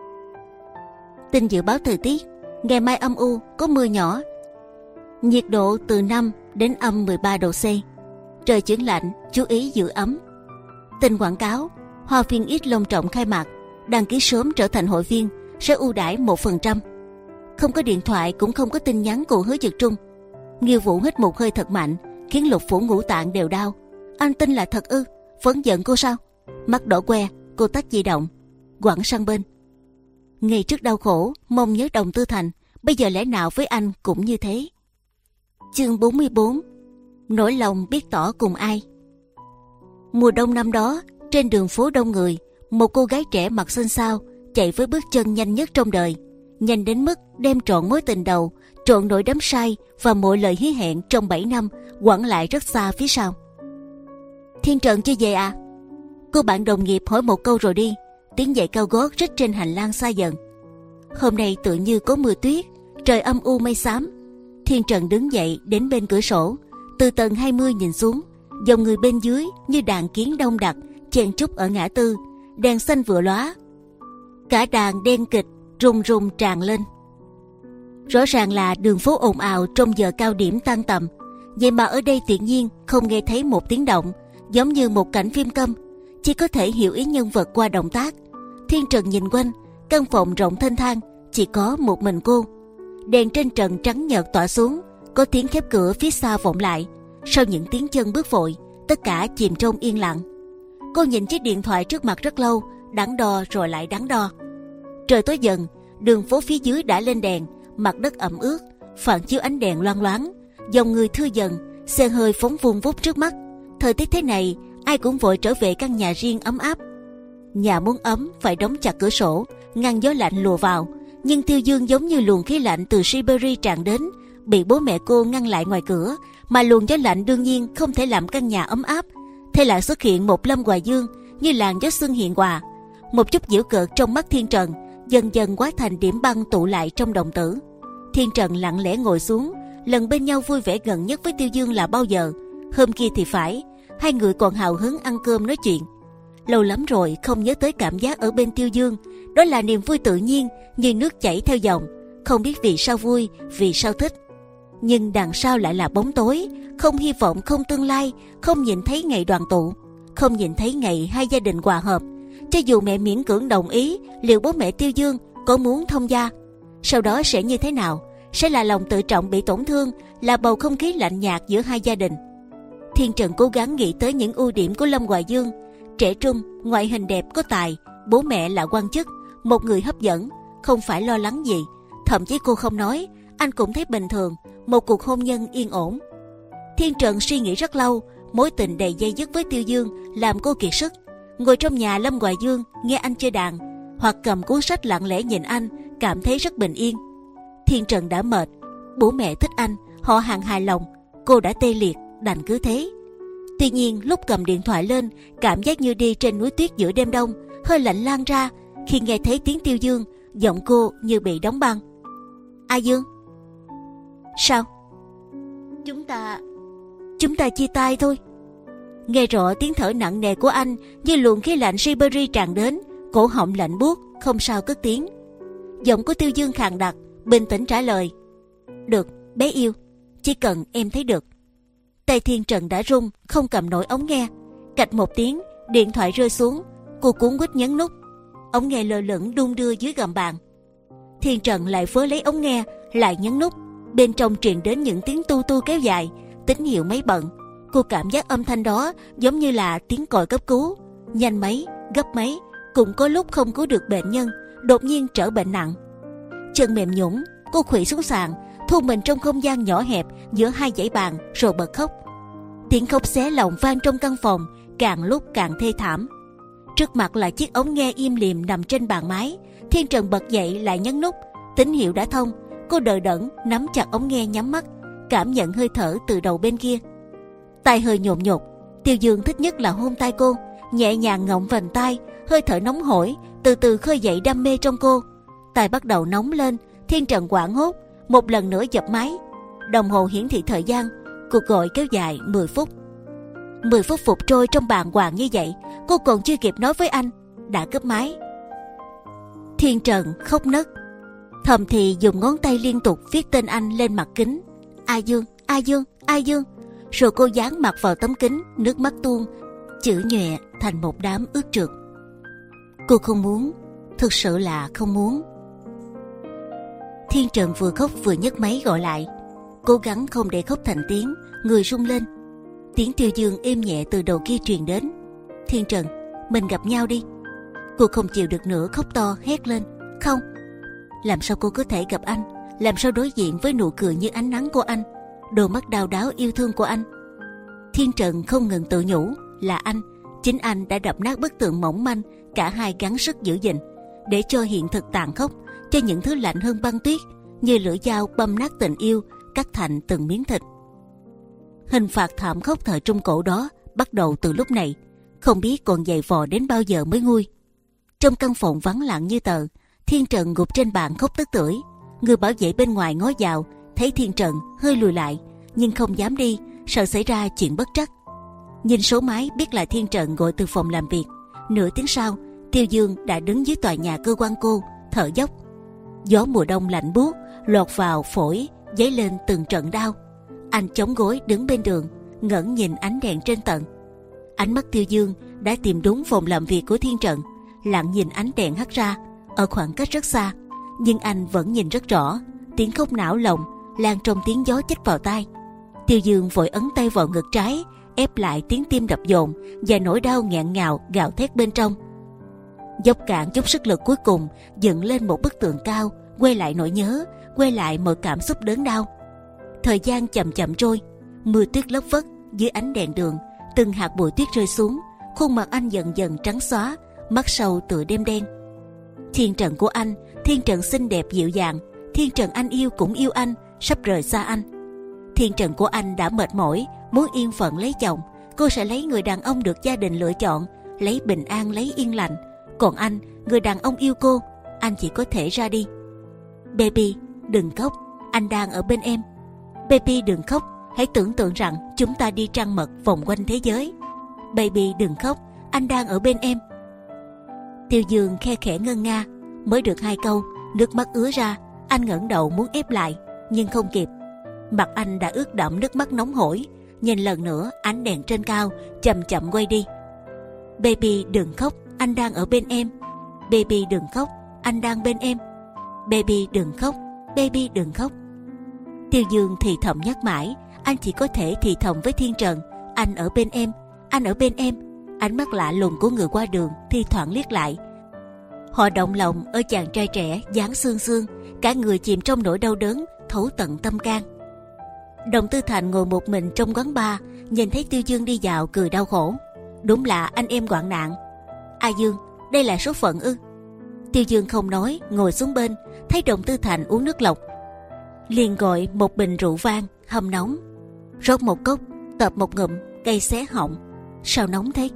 S1: Tin dự báo thời tiết: ngày mai âm u, có mưa nhỏ, nhiệt độ từ năm đến âm mười ba độ C, trời chuyển lạnh, chú ý giữ ấm. Tin quảng cáo: Hoa Phiên X long trọng khai mạc, đăng ký sớm trở thành hội viên sẽ ưu đãi một phần trăm. Không có điện thoại cũng không có tin nhắn của Hứa Trực Trung. Nghiêu Vũ hít một hơi thật mạnh, khiến lục phủ ngũ tạng đều đau. Anh tin là thật ư? Vẫn giận cô sao? Mắt đỏ que, cô tắt di động, quẳng sang bên. Ngày trước đau khổ mong nhớ Đồng Tư Thành, bây giờ lẽ nào với anh cũng như thế? Chương bốn mươi bốn. Nỗi lòng biết tỏ cùng ai. Mùa đông năm đó, trên đường phố đông người, một cô gái trẻ mặc xanh xao chạy với bước chân nhanh nhất trong đời, nhanh đến mức đem trọn mối tình đầu, trọn nỗi đắm say và mọi lời hứa hẹn trong bảy năm quẳng lại rất xa phía sau. Thiên Trần chưa về à? Cô bạn đồng nghiệp hỏi một câu rồi đi. Tiếng giày cao gót rít trên hành lang xa dần. Hôm nay tự như có mưa tuyết, trời âm u mây xám. Thiên Trần đứng dậy đến bên cửa sổ, từ tầng hai mươi nhìn xuống, dòng người bên dưới như đàn kiến đông đặc chen chúc ở ngã tư, đèn xanh vừa lóa, cả đàn đen kịch rùng rùng tràn lên. Rõ ràng là đường phố ồn ào trong giờ cao điểm tan tầm, vậy mà ở đây tự nhiên không nghe thấy một tiếng động, giống như một cảnh phim câm, chỉ có thể hiểu ý nhân vật qua động tác. Thiên Trần nhìn quanh, căn phòng rộng thênh thang, chỉ có một mình cô. Đèn trên trần trắng nhợt tỏa xuống, có tiếng khép cửa phía xa vọng lại. Sau những tiếng chân bước vội, tất cả chìm trong yên lặng. Cô nhìn chiếc điện thoại trước mặt rất lâu, đắn đo rồi lại đắn đo. Trời tối dần, đường phố phía dưới đã lên đèn, mặt đất ẩm ướt, phản chiếu ánh đèn loang loáng, dòng người thưa dần, xe hơi phóng vun vút trước mắt. Thời tiết thế này, ai cũng vội trở về căn nhà riêng ấm áp. Nhà muốn ấm phải đóng chặt cửa sổ, ngăn gió lạnh lùa vào. Nhưng Tiêu Dương giống như luồng khí lạnh từ Siberia tràn đến, bị bố mẹ cô ngăn lại ngoài cửa. Mà luồng gió lạnh đương nhiên không thể làm căn nhà ấm áp. Thế lại xuất hiện một Lâm Hoài Dương như làn gió xuân hiền hòa. Một chút giễu cợt trong mắt Thiên Trần dần dần hóa thành điểm băng tụ lại trong đồng tử. Thiên Trần lặng lẽ ngồi xuống. Lần bên nhau vui vẻ gần nhất với Tiêu Dương là bao giờ? Hôm kia thì phải, hai người còn hào hứng ăn cơm nói chuyện. Lâu lắm rồi không nhớ tới cảm giác ở bên Tiêu Dương. Đó là niềm vui tự nhiên như nước chảy theo dòng, không biết vì sao vui, vì sao thích. Nhưng đằng sau lại là bóng tối, không hy vọng, không tương lai, không nhìn thấy ngày đoàn tụ, không nhìn thấy ngày hai gia đình hòa hợp. Cho dù mẹ miễn cưỡng đồng ý, liệu bố mẹ Tiêu Dương có muốn thông gia? Sau đó sẽ như thế nào? Sẽ là lòng tự trọng bị tổn thương, là bầu không khí lạnh nhạt giữa hai gia đình. Thiên Trần cố gắng nghĩ tới những ưu điểm của Lâm Hoài Dương: trẻ trung, ngoại hình đẹp, có tài, bố mẹ là quan chức, một người hấp dẫn, không phải lo lắng gì. Thậm chí cô không nói, anh cũng thấy bình thường, một cuộc hôn nhân yên ổn. Thiên Trần suy nghĩ rất lâu, mối tình đầy dây dứt với Tiêu Dương làm cô kiệt sức. Ngồi trong nhà Lâm Hoài Dương nghe anh chơi đàn, hoặc cầm cuốn sách lặng lẽ nhìn anh, cảm thấy rất bình yên. Thiên Trần đã mệt, bố mẹ thích anh, họ hàng hài lòng, cô đã tê liệt, đành cứ thế. Tuy nhiên lúc cầm điện thoại lên, cảm giác như đi trên núi tuyết giữa đêm đông, hơi lạnh lan ra khi nghe thấy tiếng Tiêu Dương, giọng cô như bị đóng băng. A Dương, sao? Chúng ta, chúng ta chia tay thôi. Nghe rõ tiếng thở nặng nề của anh như luồng khí lạnh Siberia tràn đến, cổ họng lạnh buốt, không sao cất tiếng. Giọng của Tiêu Dương khàn đặc, bình tĩnh trả lời: được, bé yêu, chỉ cần em thấy được. Tay Thiên Trần đã run, không cầm nổi ống nghe. Cạch một tiếng, điện thoại rơi xuống. Cô cuống quýt nhấn nút. Ống nghe lơ lửng đung đưa dưới gầm bàn. Thiên Trần lại vớ lấy ống nghe, lại nhấn nút. Bên trong truyền đến những tiếng tu tu kéo dài, tín hiệu máy bận. Cô cảm giác âm thanh đó giống như là tiếng còi cấp cứu. Nhanh mấy, gấp mấy, cũng có lúc không cứu được bệnh nhân, đột nhiên trở bệnh nặng. Chân mềm nhũn, cô khuỵu xuống sàn, thu mình trong không gian nhỏ hẹp giữa hai dãy bàn, rồi bật khóc. Tiếng khóc xé lòng vang trong căn phòng, càng lúc càng thê thảm. Trước mặt là chiếc ống nghe im lìm nằm trên bàn máy. Thiên Trần bật dậy lại nhấn nút. Tín hiệu đã thông. Cô đờ đẫn nắm chặt ống nghe, nhắm mắt, cảm nhận hơi thở từ đầu bên kia. Tai hơi nhột nhột. Tiêu Dương thích nhất là hôn tai cô, nhẹ nhàng ngậm vành tai. Hơi thở nóng hổi từ từ khơi dậy đam mê trong cô. Tai bắt đầu nóng lên. Thiên Trần hoảng hốt, một lần nữa dập máy. Đồng hồ hiển thị thời gian. Cuộc gọi kéo dài mười phút. mười phút phục trôi trong bàng hoàng như vậy. Cô còn chưa kịp nói với anh đã cúp máy. Thiên Trần khóc nấc, thầm thì dùng ngón tay liên tục viết tên anh lên mặt kính. A Dương, A Dương, A Dương. Rồi cô dán mặt vào tấm kính, nước mắt tuôn, chữ nhòe thành một đám ướt trượt. Cô không muốn, thực sự là không muốn. Thiên Trần vừa khóc vừa nhấc máy gọi lại, cố gắng không để khóc thành tiếng, người rung lên. Tiếng Tiêu Dương êm nhẹ từ đầu kia truyền đến. Thiên Trần, mình gặp nhau đi. Cô không chịu được nữa, khóc to hét lên. Không, làm sao cô có thể gặp anh, làm sao đối diện với nụ cười như ánh nắng của anh, đôi mắt đau đáu yêu thương của anh. Thiên Trần không ngừng tự nhủ, là anh, chính anh đã đập nát bức tượng mỏng manh cả hai gắng sức giữ gìn, để cho hiện thực tàn khốc, cho những thứ lạnh hơn băng tuyết như lưỡi dao băm nát tình yêu, cắt thành từng miếng thịt. Hình phạt thảm khốc thời Trung Cổ đó bắt đầu từ lúc này, không biết còn dày vò đến bao giờ mới nguôi. Trong căn phòng vắng lặng như tờ, Thiên Trần gục trên bàn khóc tức tưởi. Người bảo vệ bên ngoài ngó vào, thấy Thiên Trần hơi lùi lại, nhưng không dám đi, sợ xảy ra chuyện bất trắc. Nhìn số máy biết là Thiên Trần gọi từ phòng làm việc. Nửa tiếng sau, Tiêu Dương đã đứng dưới tòa nhà cơ quan cô, thở dốc. Gió mùa đông lạnh buốt lọt vào phổi, dấy lên từng trận đau. Anh chống gối đứng bên đường, ngẩng nhìn ánh đèn trên tầng. Ánh mắt Tiêu Dương đã tìm đúng phòng làm việc của Thiên Trần, lặng nhìn ánh đèn hắt ra ở khoảng cách rất xa, nhưng anh vẫn nhìn rất rõ. Tiếng khóc não lòng lan trong tiếng gió chích vào tai. Tiêu Dương vội ấn tay vào ngực trái, ép lại tiếng tim đập dồn và nỗi đau nghẹn ngào gào thét bên trong. Dốc cạn chút sức lực cuối cùng, dựng lên một bức tường cao, quay lại nỗi nhớ, quay lại mọi cảm xúc đớn đau. Thời gian chậm chậm trôi, mưa tuyết lất phất dưới ánh đèn đường, từng hạt bụi tuyết rơi xuống, khuôn mặt anh dần dần trắng xóa, mắt sâu tựa đêm đen. Thiên Trần của anh, Thiên Trần xinh đẹp dịu dàng, Thiên Trần anh yêu cũng yêu anh, sắp rời xa anh. Thiên Trần của anh đã mệt mỏi, muốn yên phận lấy chồng. Cô sẽ lấy người đàn ông được gia đình lựa chọn, lấy bình an, lấy yên lành. Còn anh, người đàn ông yêu cô, anh chỉ có thể ra đi. Baby, đừng khóc, anh đang ở bên em. Baby đừng khóc, hãy tưởng tượng rằng chúng ta đi trăng mật vòng quanh thế giới. Baby đừng khóc, anh đang ở bên em. Tiêu Dương khe khẽ ngân nga, mới được hai câu, nước mắt ứa ra. Anh ngẩng đầu muốn ép lại, nhưng không kịp. Mặt anh đã ướt đẫm nước mắt nóng hổi. Nhìn lần nữa ánh đèn trên cao chậm chậm quay đi. Baby đừng khóc, anh đang ở bên em. Baby đừng khóc, anh đang bên em. Baby đừng khóc, baby đừng khóc. Tiêu Dương thì thầm nhắc mãi. Anh chỉ có thể thì thầm với Thiên Trần, anh ở bên em, anh ở bên em. Ánh mắt lạ lùng của người qua đường thi thoảng liếc lại. Họ động lòng ở chàng trai trẻ dáng xương xương, cả người chìm trong nỗi đau đớn thấu tận tâm can. Đồng Tư Thành ngồi một mình trong quán bar, nhìn thấy Tiêu Dương đi vào cười đau khổ. Đúng là anh em hoạn nạn. A Dương, đây là số phận ư? Tiêu Dương không nói, ngồi xuống bên, thấy Đồng Tư Thành uống nước lọc, liền gọi một bình rượu vang hầm nóng, rót một cốc, tập một ngụm, cay xé họng. Sao nóng thế?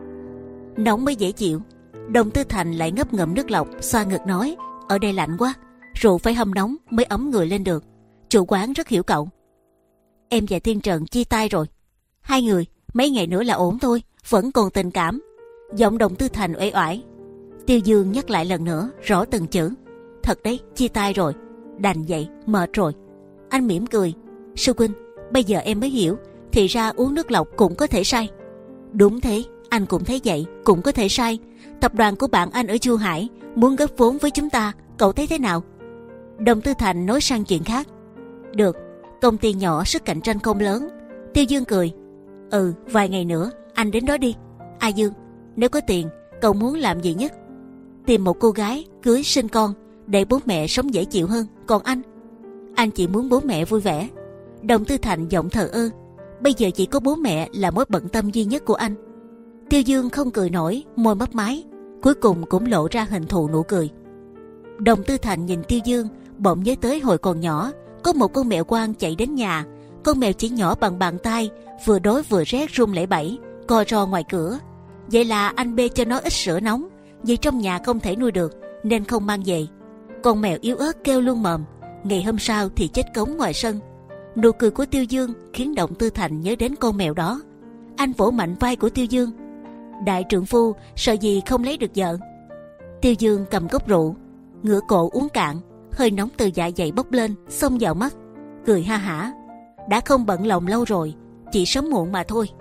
S1: Nóng mới dễ chịu. Đồng Tư Thành lại ngấp ngụm nước lọc, xoa ngực nói, ở đây lạnh quá, rượu phải hâm nóng mới ấm người lên được. Chủ quán rất hiểu cậu. Em và Thiên Trần chia tay rồi. Hai người mấy ngày nữa là ổn thôi, vẫn còn tình cảm. Giọng Đồng Tư Thành uể oải. Tiêu Dương nhắc lại lần nữa, rõ từng chữ. Thật đấy, chia tay rồi. Đành vậy, mệt rồi. Anh mỉm cười. Sư huynh, bây giờ em mới hiểu, thì ra uống nước lọc cũng có thể sai. Đúng thế, anh cũng thấy vậy, cũng có thể sai. Tập đoàn của bạn anh ở Chu Hải muốn góp vốn với chúng ta, cậu thấy thế nào? Đồng Tư Thành nói sang chuyện khác. Được, công ty nhỏ sức cạnh tranh không lớn. Tiêu Dương cười. Ừ, vài ngày nữa anh đến đó đi. A Dương, nếu có tiền, cậu muốn làm gì nhất? Tìm một cô gái, cưới sinh con, để bố mẹ sống dễ chịu hơn. Còn anh? Anh chỉ muốn bố mẹ vui vẻ. Đồng Tư Thành giọng thờ ơ. Bây giờ chỉ có bố mẹ là mối bận tâm duy nhất của anh. Tiêu Dương không cười nổi, môi mấp máy, cuối cùng cũng lộ ra hình thù nụ cười. Đồng Tư Thành nhìn Tiêu Dương, bỗng nhớ tới hồi còn nhỏ, có một con mèo quang chạy đến nhà. Con mèo chỉ nhỏ bằng bàn tay, vừa đói vừa rét run lẩy bẩy, co ro ngoài cửa. Vậy là anh bê cho nó ít sữa nóng, vì trong nhà không thể nuôi được nên không mang về. Con mèo yếu ớt kêu luôn mồm. Ngày hôm sau thì chết cống ngoài sân. Nụ cười của Tiêu Dương khiến Đồng Tư Thành nhớ đến con mèo đó. Anh vỗ mạnh vai của Tiêu Dương. Đại trượng phu sợ gì không lấy được vợ. Tiêu Dương cầm cốc rượu, ngửa cổ uống cạn, hơi nóng từ dạ dày bốc lên xông vào mắt, cười ha hả. Đã không bận lòng lâu rồi, chỉ sớm muộn mà thôi.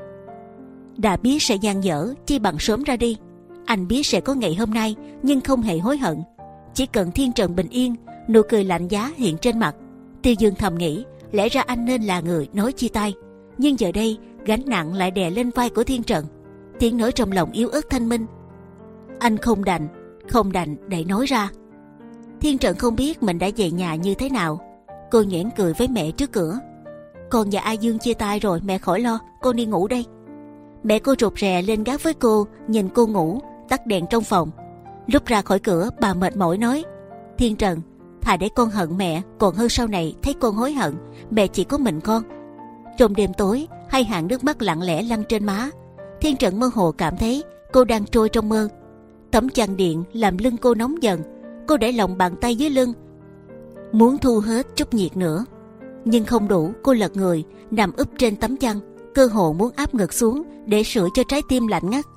S1: Đã biết sẽ dang dở, chi bằng sớm ra đi. Anh biết sẽ có ngày hôm nay, nhưng không hề hối hận. Chỉ cần thiên trần bình yên, nụ cười lạnh giá hiện trên mặt. Tiêu Dương thầm nghĩ, lẽ ra anh nên là người nói chia tay, nhưng giờ đây gánh nặng lại đè lên vai của thiên trần. Tiếng nói trong lòng yếu ớt thanh minh. Anh không đành, không đành để nói ra. Thiên trần không biết mình đã về nhà như thế nào. Cô nhoẻn cười với mẹ trước cửa. Con và A Dương chia tay rồi, mẹ khỏi lo, con đi ngủ đây. Mẹ cô rụt rè lên gác với cô, nhìn cô ngủ, tắt đèn trong phòng. Lúc ra khỏi cửa, bà mệt mỏi nói: Thiên Trần, thà để con hận mẹ còn hơn sau này thấy con hối hận. Mẹ chỉ có mình con. Trong đêm tối, hai hàng nước mắt lặng lẽ lăn trên má. Thiên Trần mơ hồ cảm thấy cô đang trôi trong mơ. Tấm chăn điện làm lưng cô nóng dần. Cô để lòng bàn tay dưới lưng, muốn thu hết chút nhiệt nữa, nhưng không đủ. Cô lật người nằm úp trên tấm chăn, cơ hồ muốn áp ngực xuống để sưởi cho trái tim lạnh ngắt.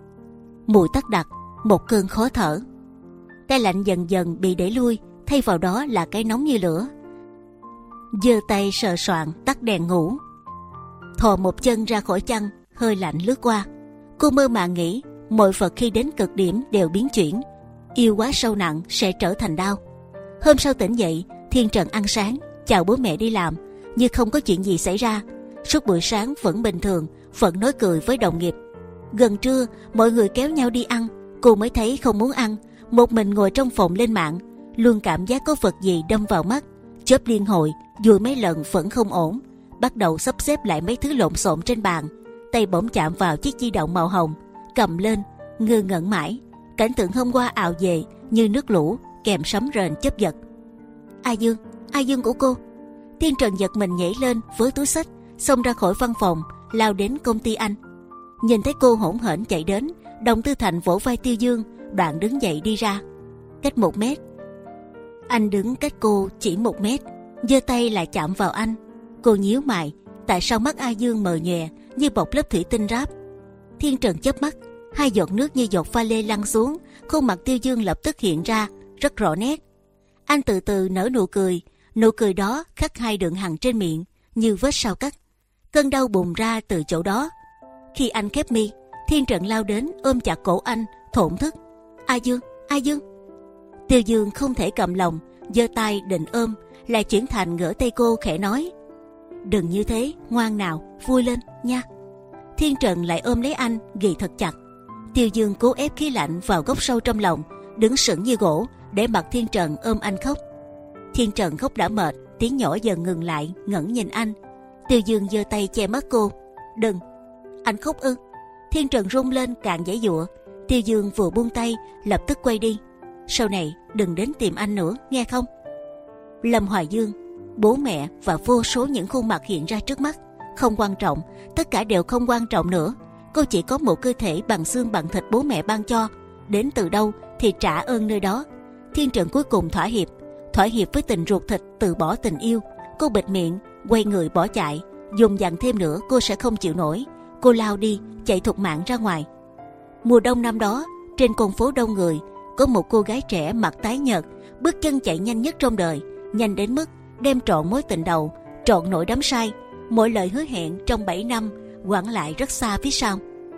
S1: Mùi tắc đặc, một cơn khó thở. Cái lạnh dần dần bị đẩy lui, thay vào đó là cái nóng như lửa. Giơ tay sờ soạng tắt đèn ngủ, thò một chân ra khỏi chăn, hơi lạnh lướt qua. Cô mơ màng nghĩ mọi vật khi đến cực điểm đều biến chuyển, yêu quá sâu nặng sẽ trở thành đau. Hôm sau tỉnh dậy, Thiên Trần ăn sáng, chào bố mẹ đi làm như không có chuyện gì xảy ra. Suốt buổi sáng vẫn bình thường, vẫn nói cười với đồng nghiệp. Gần trưa, mọi người kéo nhau đi ăn, cô mới thấy không muốn ăn, một mình ngồi trong phòng lên mạng, luôn cảm giác có vật gì đâm vào mắt. Chớp liên hồi, dùi mấy lần vẫn không ổn, bắt đầu sắp xếp lại mấy thứ lộn xộn trên bàn. Tay bỗng chạm vào chiếc di động màu hồng, cầm lên, ngơ ngẩn mãi. Cảnh tượng hôm qua ào về như nước lũ, kèm sấm rền chớp giật. A Dương, A Dương của cô. Thiên Trần giật mình nhảy lên với túi xách, xông ra khỏi văn phòng, lao đến công ty anh. Nhìn thấy cô hỗn hển chạy đến, Đồng Tư Thành vỗ vai Tiêu Dương, đoạn đứng dậy đi ra. Cách một mét. Anh đứng cách cô chỉ một mét, giơ tay lại chạm vào anh. Cô nhíu mày, tại sao mắt A Dương mờ nhòe như bọc lớp thủy tinh ráp? Thiên Trần chớp mắt, hai giọt nước như giọt pha lê lăn xuống, khuôn mặt Tiêu Dương lập tức hiện ra rất rõ nét. Anh từ từ nở nụ cười, nụ cười đó khắc hai đường hằn trên miệng như vết sao cắt. Cơn đau bùng ra từ chỗ đó. Khi anh khép mi, Thiên Trần lao đến ôm chặt cổ anh, thổn thức. A Dương, A Dương. Tiêu Dương không thể cầm lòng, giơ tay định ôm, lại chuyển thành gỡ tay cô khẽ nói: Đừng như thế, ngoan nào, vui lên nha. Thiên Trần lại ôm lấy anh, ghì thật chặt. Tiêu Dương cố ép khí lạnh vào góc sâu trong lòng, đứng sững như gỗ để mặc Thiên Trần ôm anh khóc. Thiên Trần khóc đã mệt, tiếng nhỏ dần ngừng lại, ngẩng nhìn anh. Tiêu Dương giơ tay che mắt cô. Đừng. Anh khóc ư? Thiên Trần run lên càng giãy giụa. Tiêu Dương vừa buông tay lập tức quay đi. Sau này đừng đến tìm anh nữa, nghe không? Lâm Hoài Dương, bố mẹ và vô số những khuôn mặt hiện ra trước mắt. Không quan trọng, tất cả đều không quan trọng nữa. Cô chỉ có một cơ thể bằng xương bằng thịt bố mẹ ban cho, đến từ đâu thì trả ơn nơi đó. Thiên Trần cuối cùng thỏa hiệp, thỏa hiệp với tình ruột thịt, từ bỏ tình yêu. Cô bịt miệng, quay người bỏ chạy. Dùng dặn thêm nữa cô sẽ không chịu nổi. Cô lao đi, chạy thục mạng ra ngoài. Mùa đông năm đó, trên con phố đông người, có một cô gái trẻ mặt tái nhợt, bước chân chạy nhanh nhất trong đời, nhanh đến mức đem trọn mối tình đầu, trọn nỗi đắm say. Mọi lời hứa hẹn trong bảy năm quẳng lại rất xa phía sau.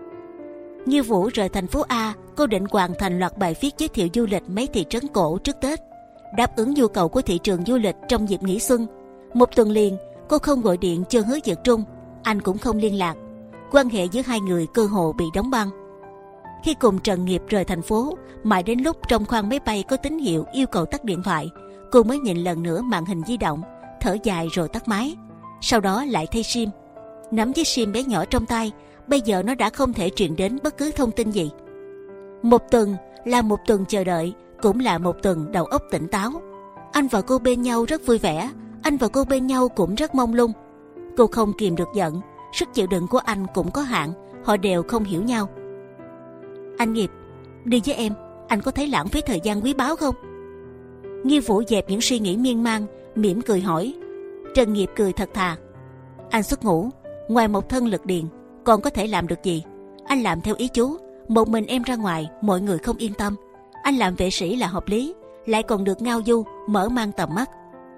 S1: Như Vũ rời thành phố A, cô định hoàn thành loạt bài viết giới thiệu du lịch mấy thị trấn cổ trước Tết, đáp ứng nhu cầu của thị trường du lịch trong dịp nghỉ xuân. Một tuần liền, cô không gọi điện cho Hứa Dực Trung, anh cũng không liên lạc. Quan hệ giữa hai người cơ hồ bị đóng băng. Khi cùng Trần Nghiệp rời thành phố, mãi đến lúc trong khoang máy bay có tín hiệu yêu cầu tắt điện thoại, cô mới nhìn lần nữa màn hình di động, thở dài rồi tắt máy. Sau đó lại thay sim. Nắm chiếc sim bé nhỏ trong tay, bây giờ nó đã không thể truyền đến bất cứ thông tin gì. Một tuần là một tuần chờ đợi, cũng là một tuần đầu óc tỉnh táo. Anh và cô bên nhau rất vui vẻ, anh và cô bên nhau cũng rất mông lung. Cô không kìm được giận, sức chịu đựng của anh cũng có hạn, họ đều không hiểu nhau. Anh Nghiệp, đi với em, anh có thấy lãng phí thời gian quý báu không? Nghi Vũ dẹp những suy nghĩ miên man, mỉm cười hỏi. Trần Nghiệp cười thật thà. Anh xuất ngũ, ngoài một thân lực điện, còn có thể làm được gì? Anh làm theo ý chú, một mình em ra ngoài, mọi người không yên tâm. Anh làm vệ sĩ là hợp lý, lại còn được ngao du, mở mang tầm mắt.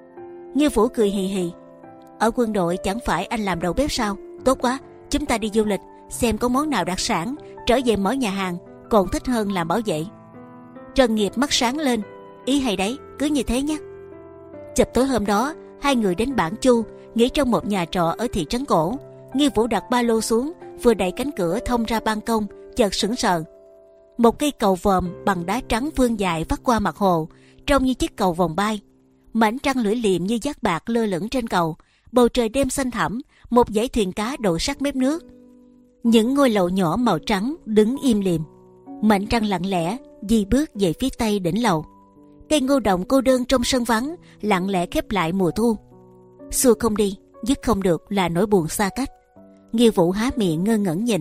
S1: Nghi Vũ cười hì hì. Ở quân đội chẳng phải anh làm đầu bếp sao? Tốt quá, chúng ta đi du lịch, xem có món nào đặc sản, trở về mở nhà hàng, còn thích hơn làm bảo vệ. Trần Nghiệp mắt sáng lên. Ý hay đấy, cứ như thế nhé. Chập tối hôm đó, hai người đến Bản Chu, nghỉ trong một nhà trọ ở thị trấn cổ. Nghi Vũ đặt ba lô xuống, vừa đẩy cánh cửa thông ra ban công, chợt sững sờ. Một cây cầu vòm bằng đá trắng vươn dài vắt qua mặt hồ, trông như chiếc cầu vòng bay. Mảnh trăng lưỡi liềm như giác bạc lơ lửng trên cầu. Bầu trời đêm xanh thẳm, một dãy thuyền cá đậu sát mép nước. Những ngôi lầu nhỏ màu trắng đứng im lìm. Mảnh trăng lặng lẽ di bước về phía tây đỉnh lầu. Cây ngô đồng cô đơn trong sân vắng lặng lẽ khép lại mùa thu. Xua không đi, dứt không được là nỗi buồn xa cách. Nghi Vũ há miệng ngơ ngẩn nhìn.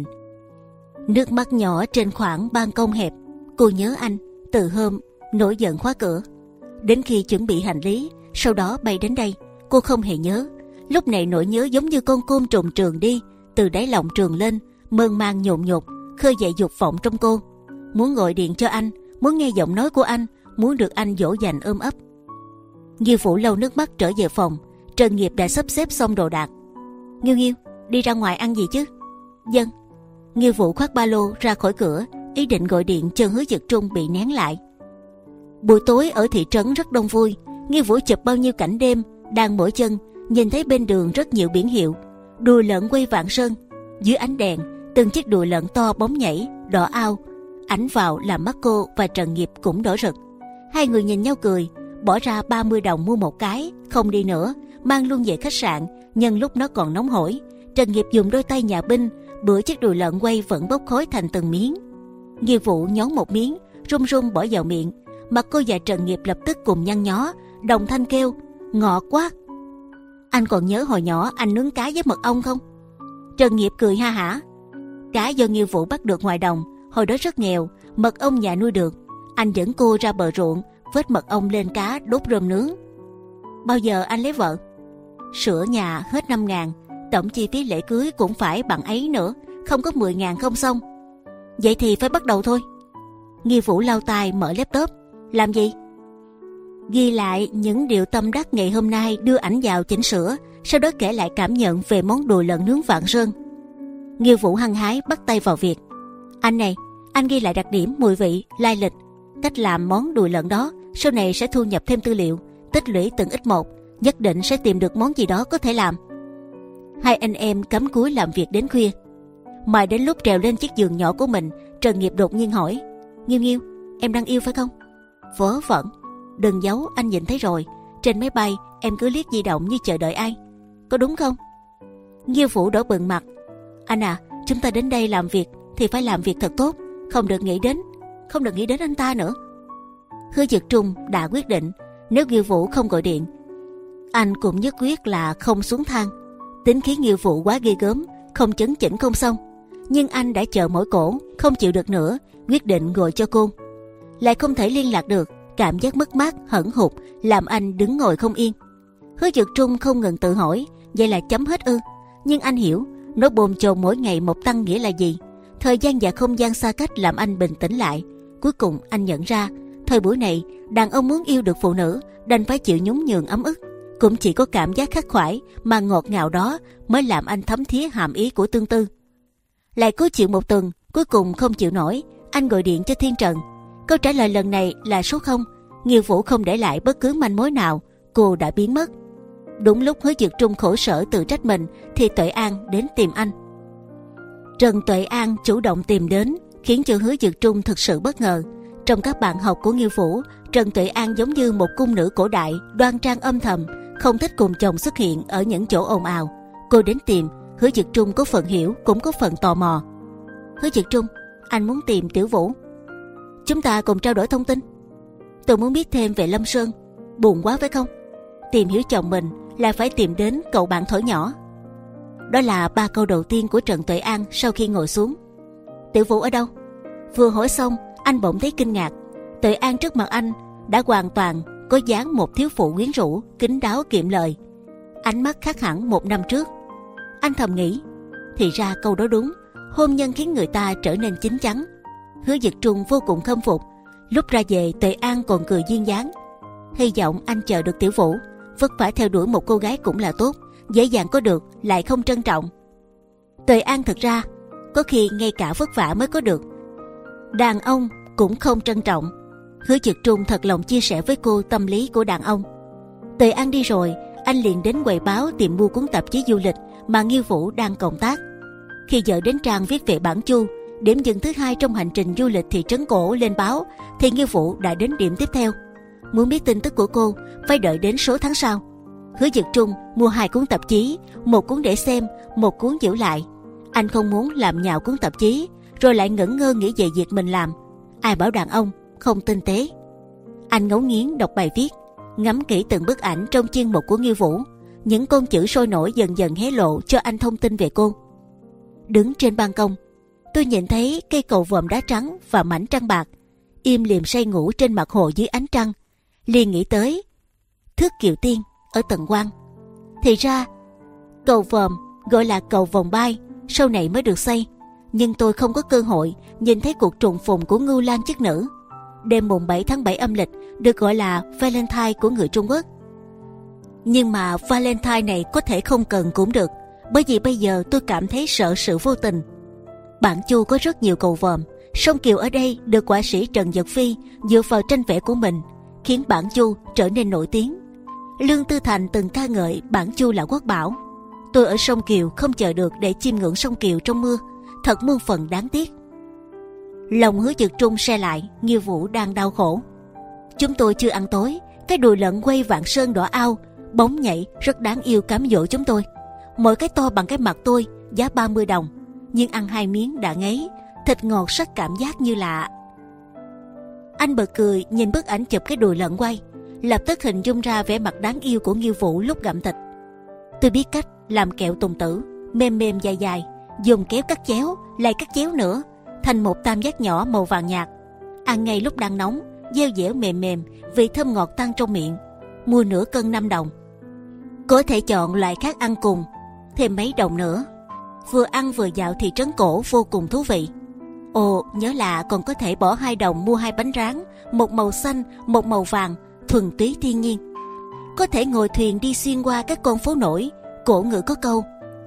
S1: Nước mắt nhỏ trên khoảng ban công hẹp. Cô nhớ anh từ hôm nổi giận khóa cửa, đến khi chuẩn bị hành lý, sau đó bay đến đây. Cô không hề nhớ. Lúc này nỗi nhớ giống như con côn trùng trường đi, từ đáy lòng trường lên, mơn man nhộn nhột, khơi dậy dục vọng trong cô. Muốn gọi điện cho anh, muốn nghe giọng nói của anh, muốn được anh dỗ dành ôm ấp. Nghi Vũ lau nước mắt trở về phòng. Trần Nghiệp đã sắp xếp xong đồ đạc. Nghiêu Nghiêu, đi ra ngoài ăn gì chứ? Vâng. Nghi Vũ khoác ba lô ra khỏi cửa, ý định gọi điện cho Hứa Dực Trung bị nén lại. Buổi tối ở thị trấn rất đông vui. Nghi Vũ chụp bao nhiêu cảnh đêm, đang mỗi chân nhìn thấy bên đường rất nhiều biển hiệu đùi lợn quay vạn sơn. Dưới ánh đèn, từng chiếc đùi lợn to bóng nhảy, đỏ ao. Ánh vào làm mắt cô và Trần Nghiệp cũng đỏ rực. Hai người nhìn nhau cười, bỏ ra ba mươi đồng mua một cái, không đi nữa, mang luôn về khách sạn. Nhân lúc nó còn nóng hổi, Trần Nghiệp dùng đôi tay nhà binh bữa chiếc đùi lợn quay vẫn bốc khói thành từng miếng. Nghi Vũ nhón một miếng, run run bỏ vào miệng. Mặt cô và Trần Nghiệp lập tức cùng nhăn nhó, đồng thanh kêu ngọt quá. Anh còn nhớ hồi nhỏ anh nướng cá với mật ong không? Trần Nghiệp cười ha hả. Cá do Nghi Vũ bắt được ngoài đồng, hồi đó rất nghèo, mật ong nhà nuôi được. Anh dẫn cô ra bờ ruộng, vết mật ong lên cá đốt rơm nướng. Bao giờ anh lấy vợ? Sửa nhà hết năm ngàn, tổng chi phí lễ cưới cũng phải bằng ấy nữa, không có mười ngàn không xong. Vậy thì phải bắt đầu thôi. Nghi Vũ lau tay mở laptop. Làm gì? Ghi lại những điều tâm đắc ngày hôm nay, đưa ảnh vào chỉnh sửa, sau đó kể lại cảm nhận về món đùi lợn nướng Vạn Sơn. Nghi Vũ hăng hái bắt tay vào việc. Anh này, anh ghi lại đặc điểm, mùi vị, lai lịch, cách làm món đùi lợn đó. Sau này sẽ thu nhập thêm tư liệu, tích lũy từng ít một, nhất định sẽ tìm được món gì đó có thể làm. Hai anh em cắm cúi làm việc đến khuya. Mãi đến lúc trèo lên chiếc giường nhỏ của mình, Trần Nghiệp đột nhiên hỏi: Nghiêu Nghiêu, em đang yêu phải không? Vớ vẩn, đừng giấu, anh nhìn thấy rồi. Trên máy bay em cứ liếc di động như chờ đợi ai, có đúng không? Nghiêu Vũ đỏ bừng mặt. Anh à, chúng ta đến đây làm việc thì phải làm việc thật tốt, không được nghĩ đến, không được nghĩ đến anh ta nữa. Hứa Dực Trung đã quyết định, nếu Nghiêu Vũ không gọi điện, anh cũng nhất quyết là không xuống thang. Tính khí Nghiêu Vũ quá ghê gớm, không chấn chỉnh không xong. Nhưng anh đã chờ mỏi cổ, không chịu được nữa, quyết định gọi cho cô. Lại không thể liên lạc được, cảm giác mất mát, hẫng hụt làm anh đứng ngồi không yên. Hứa Dực Trung không ngừng tự hỏi, vậy là chấm hết ư? Nhưng anh hiểu, nó bồn chồn mỗi ngày một tăng nghĩa là gì. Thời gian và không gian xa cách làm anh bình tĩnh lại. Cuối cùng anh nhận ra, thời buổi này đàn ông muốn yêu được phụ nữ đành phải chịu nhún nhường ấm ức. Cũng chỉ có cảm giác khắc khoải mà ngọt ngào đó mới làm anh thấm thía hàm ý của tương tư. Lại cố chịu một tuần, cuối cùng không chịu nổi, anh gọi điện cho Thiên Trần. Câu trả lời lần này là số không. Nghiêu Vũ không để lại bất cứ manh mối nào, cô đã biến mất. Đúng lúc Hứa Dực Trung khổ sở tự trách mình thì Tuệ An đến tìm anh. Trần Tuệ An chủ động tìm đến khiến cho Hứa Dực Trung thực sự bất ngờ. Trong các bạn học của Nghiêu Vũ, Trần Tuệ An giống như một cung nữ cổ đại, đoan trang âm thầm, không thích cùng chồng xuất hiện ở những chỗ ồn ào. Cô đến tìm, Hứa Dực Trung có phần hiểu cũng có phần tò mò. Hứa Dực Trung, anh muốn tìm Tiểu Vũ. Chúng ta cùng trao đổi thông tin. Tôi muốn biết thêm về Lâm Sơn. Buồn quá phải không? Tìm hiểu chồng mình là phải tìm đến cậu bạn thổi nhỏ. Đó là ba câu đầu tiên của Trần Tuệ An sau khi ngồi xuống. Tiểu Vũ ở đâu? Vừa hỏi xong, anh bỗng thấy kinh ngạc. Tuệ An trước mặt anh đã hoàn toàn có dáng một thiếu phụ quyến rũ, kín đáo kiệm lời. Ánh mắt khác hẳn một năm trước. Anh thầm nghĩ, thì ra câu đó đúng, hôn nhân khiến người ta trở nên chín chắn. Hứa Dực Trung vô cùng khâm phục. Lúc ra về, Tuệ An còn cười duyên dáng. Hy vọng anh chờ được Tiểu Vũ. Vất vả theo đuổi một cô gái cũng là tốt, dễ dàng có được lại không trân trọng. Tuệ An thực ra có khi ngay cả vất vả mới có được, đàn ông cũng không trân trọng. Hứa Dực Trung thật lòng chia sẻ với cô tâm lý của đàn ông. Tuệ An đi rồi, anh liền đến quầy báo tìm mua cuốn tạp chí du lịch mà Nghiêu Vũ đang cộng tác. Khi dở đến trang viết về Bản Chu, điểm dừng thứ hai trong hành trình du lịch thị trấn cổ lên báo, thì Nghiêu Vũ đã đến điểm tiếp theo. Muốn biết tin tức của cô phải đợi đến số tháng sau. Hứa Dực Trung mua hai cuốn tạp chí, một cuốn để xem, một cuốn giữ lại. Anh không muốn làm nhạo cuốn tạp chí rồi lại ngẩn ngơ nghĩ về việc mình làm. Ai bảo đàn ông không tinh tế. Anh ngấu nghiến đọc bài viết, ngắm kỹ từng bức ảnh trong chuyên mục của Nghiêu Vũ. Những con chữ sôi nổi dần dần hé lộ cho anh thông tin về cô. Đứng trên ban công, tôi nhìn thấy cây cầu vòm đá trắng và mảnh trăng bạc im lìm say ngủ trên mặt hồ dưới ánh trăng. Liền nghĩ tới Thước Kiều Tiên ở Tần Quang. Thì ra cầu vòm gọi là cầu vòng bay, sau này mới được xây. Nhưng tôi không có cơ hội nhìn thấy cuộc trùng phùng của Ngưu Lang chức nữ. Đêm mùng bảy tháng bảy âm lịch được gọi là Valentine của người Trung Quốc. Nhưng mà Valentine này có thể không cần cũng được, bởi vì bây giờ tôi cảm thấy sợ sự vô tình. Bản Chu có rất nhiều cầu vòm. Sông Kiều ở đây được họa sĩ Trần Nhật Phi dựa vào tranh vẽ của mình khiến Bản Chu trở nên nổi tiếng. Lương Tư Thành từng ca ngợi Bản Chu là quốc bảo. Tôi ở sông Kiều không chờ được để chiêm ngưỡng sông Kiều trong mưa, thật muôn phần đáng tiếc. Lòng Hứa Dực Trung se lại, Nghiêu Vũ đang đau khổ. Chúng tôi chưa ăn tối, cái đùi lợn quay Vạn Sơn đỏ ao bóng nhảy rất đáng yêu cám dỗ chúng tôi. Mỗi cái to bằng cái mặt tôi, giá ba mươi đồng, nhưng ăn hai miếng đã ngấy, thịt ngọt sắc cảm giác như lạ. Anh bật cười nhìn bức ảnh chụp cái đùi lợn quay, lập tức hình dung ra vẻ mặt đáng yêu của Nghiêu Vũ lúc gặm thịt. Tôi biết cách làm kẹo tùng tử, mềm mềm dài dài, dùng kéo cắt chéo, lại cắt chéo nữa, thành một tam giác nhỏ màu vàng nhạt. Ăn ngay lúc đang nóng, dẻo dẻo mềm mềm, vị thơm ngọt tan trong miệng. Mua nửa cân năm đồng. Có thể chọn loại khác ăn cùng, thêm mấy đồng nữa. Vừa ăn vừa dạo thị trấn cổ vô cùng thú vị. Ồ, nhớ là còn có thể bỏ hai đồng mua hai bánh rán, một màu xanh, một màu vàng, thuần túy thiên nhiên. Có thể ngồi thuyền đi xuyên qua các con phố nổi. Cổ ngữ có câu: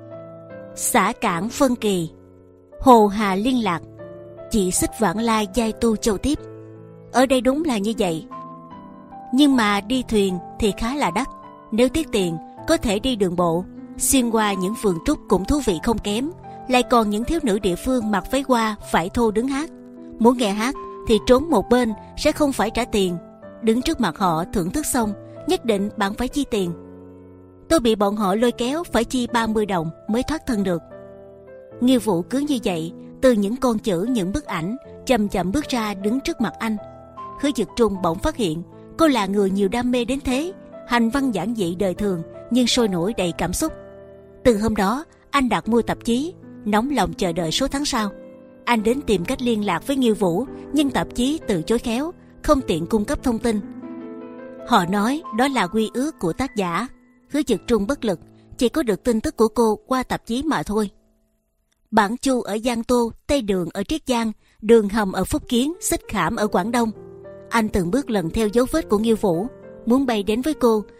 S1: xã cảng phân kỳ, hồ hà liên lạc, chỉ xích vãng lai giai tu châu tiếp. Ở đây đúng là như vậy. Nhưng mà đi thuyền thì khá là đắt. Nếu tiết tiền, có thể đi đường bộ, xuyên qua những vườn trúc cũng thú vị không kém. Lại còn những thiếu nữ địa phương mặc váy hoa vải thô đứng hát. Muốn nghe hát thì trốn một bên, sẽ không phải trả tiền. Đứng trước mặt họ thưởng thức xong, nhất định bạn phải chi tiền. Tôi bị bọn họ lôi kéo phải chi ba mươi đồng mới thoát thân được. Nghiêu Vũ cứ như vậy, từ những con chữ, những bức ảnh, chậm chậm bước ra đứng trước mặt anh. Hứa Dực Trung bỗng phát hiện cô là người nhiều đam mê đến thế, hành văn giản dị đời thường nhưng sôi nổi đầy cảm xúc. Từ hôm đó, anh đặt mua tạp chí, nóng lòng chờ đợi số tháng sau. Anh đến tìm cách liên lạc với Nghiêu Vũ, nhưng tạp chí từ chối khéo, không tiện cung cấp thông tin. Họ nói đó là quy ước của tác giả. Hứa Dực Trung bất lực, chỉ có được tin tức của cô qua tạp chí mà thôi. Bản Chu ở Giang Tô, Tây Đường ở Triết Giang, Đường Hầm ở Phúc Kiến, Xích Khảm ở Quảng Đông. Anh từng bước lần theo dấu vết của Nghiêu Vũ, muốn bay đến với cô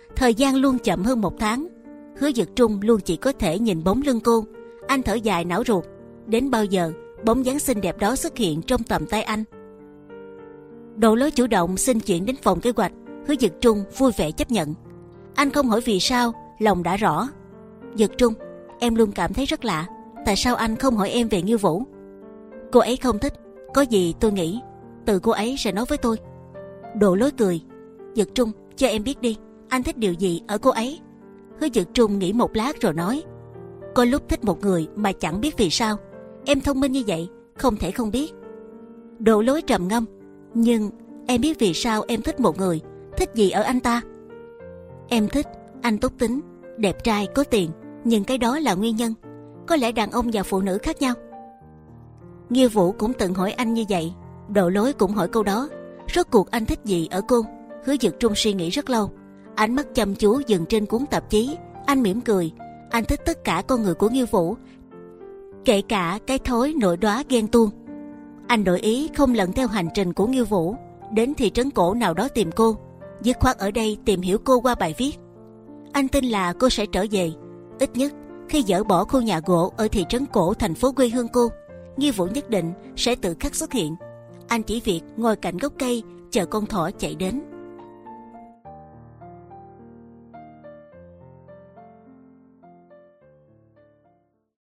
S1: Thời gian luôn chậm hơn một tháng. Hứa Dực Trung luôn chỉ có thể nhìn bóng lưng cô. Anh thở dài não ruột. Đến bao giờ bóng dáng xinh đẹp đó xuất hiện trong tầm tay anh? Độ Lối chủ động xin chuyển đến phòng kế hoạch. Hứa Dực Trung vui vẻ chấp nhận. Anh không hỏi vì sao, lòng đã rõ. Dực Trung, em luôn cảm thấy rất lạ. Tại sao anh không hỏi em về Nghiêu Vũ? Cô ấy không thích. Có gì tôi nghĩ từ cô ấy sẽ nói với tôi. Độ Lối cười. Dực Trung, cho em biết đi, anh thích điều gì ở cô ấy? Hứa Dực Trung nghĩ một lát rồi nói. Có lúc thích một người mà chẳng biết vì sao. Em thông minh như vậy, không thể không biết. Độ Lối trầm ngâm. Nhưng em biết vì sao em thích một người. Thích gì ở anh ta? Em thích anh tốt tính, đẹp trai, có tiền. Nhưng cái đó là nguyên nhân. Có lẽ đàn ông và phụ nữ khác nhau. Nghiêu Vũ cũng từng hỏi anh như vậy. Độ Lối cũng hỏi câu đó. Rốt cuộc anh thích gì ở cô? Hứa Dực Trung suy nghĩ rất lâu. Ánh mắt chăm chú dừng trên cuốn tạp chí. Anh mỉm cười. Anh thích tất cả con người của Nghiêu Vũ, kể cả cái thói nội đoá ghen tuông. Anh đổi ý không lần theo hành trình của Nghiêu Vũ đến thị trấn cổ nào đó tìm cô, dứt khoát ở đây tìm hiểu cô qua bài viết. Anh tin là cô sẽ trở về. Ít nhất khi dỡ bỏ khu nhà gỗ ở thị trấn cổ thành phố quê hương cô, Nghiêu Vũ nhất định sẽ tự khắc xuất hiện. Anh chỉ việc ngồi cạnh gốc cây chờ con thỏ chạy đến.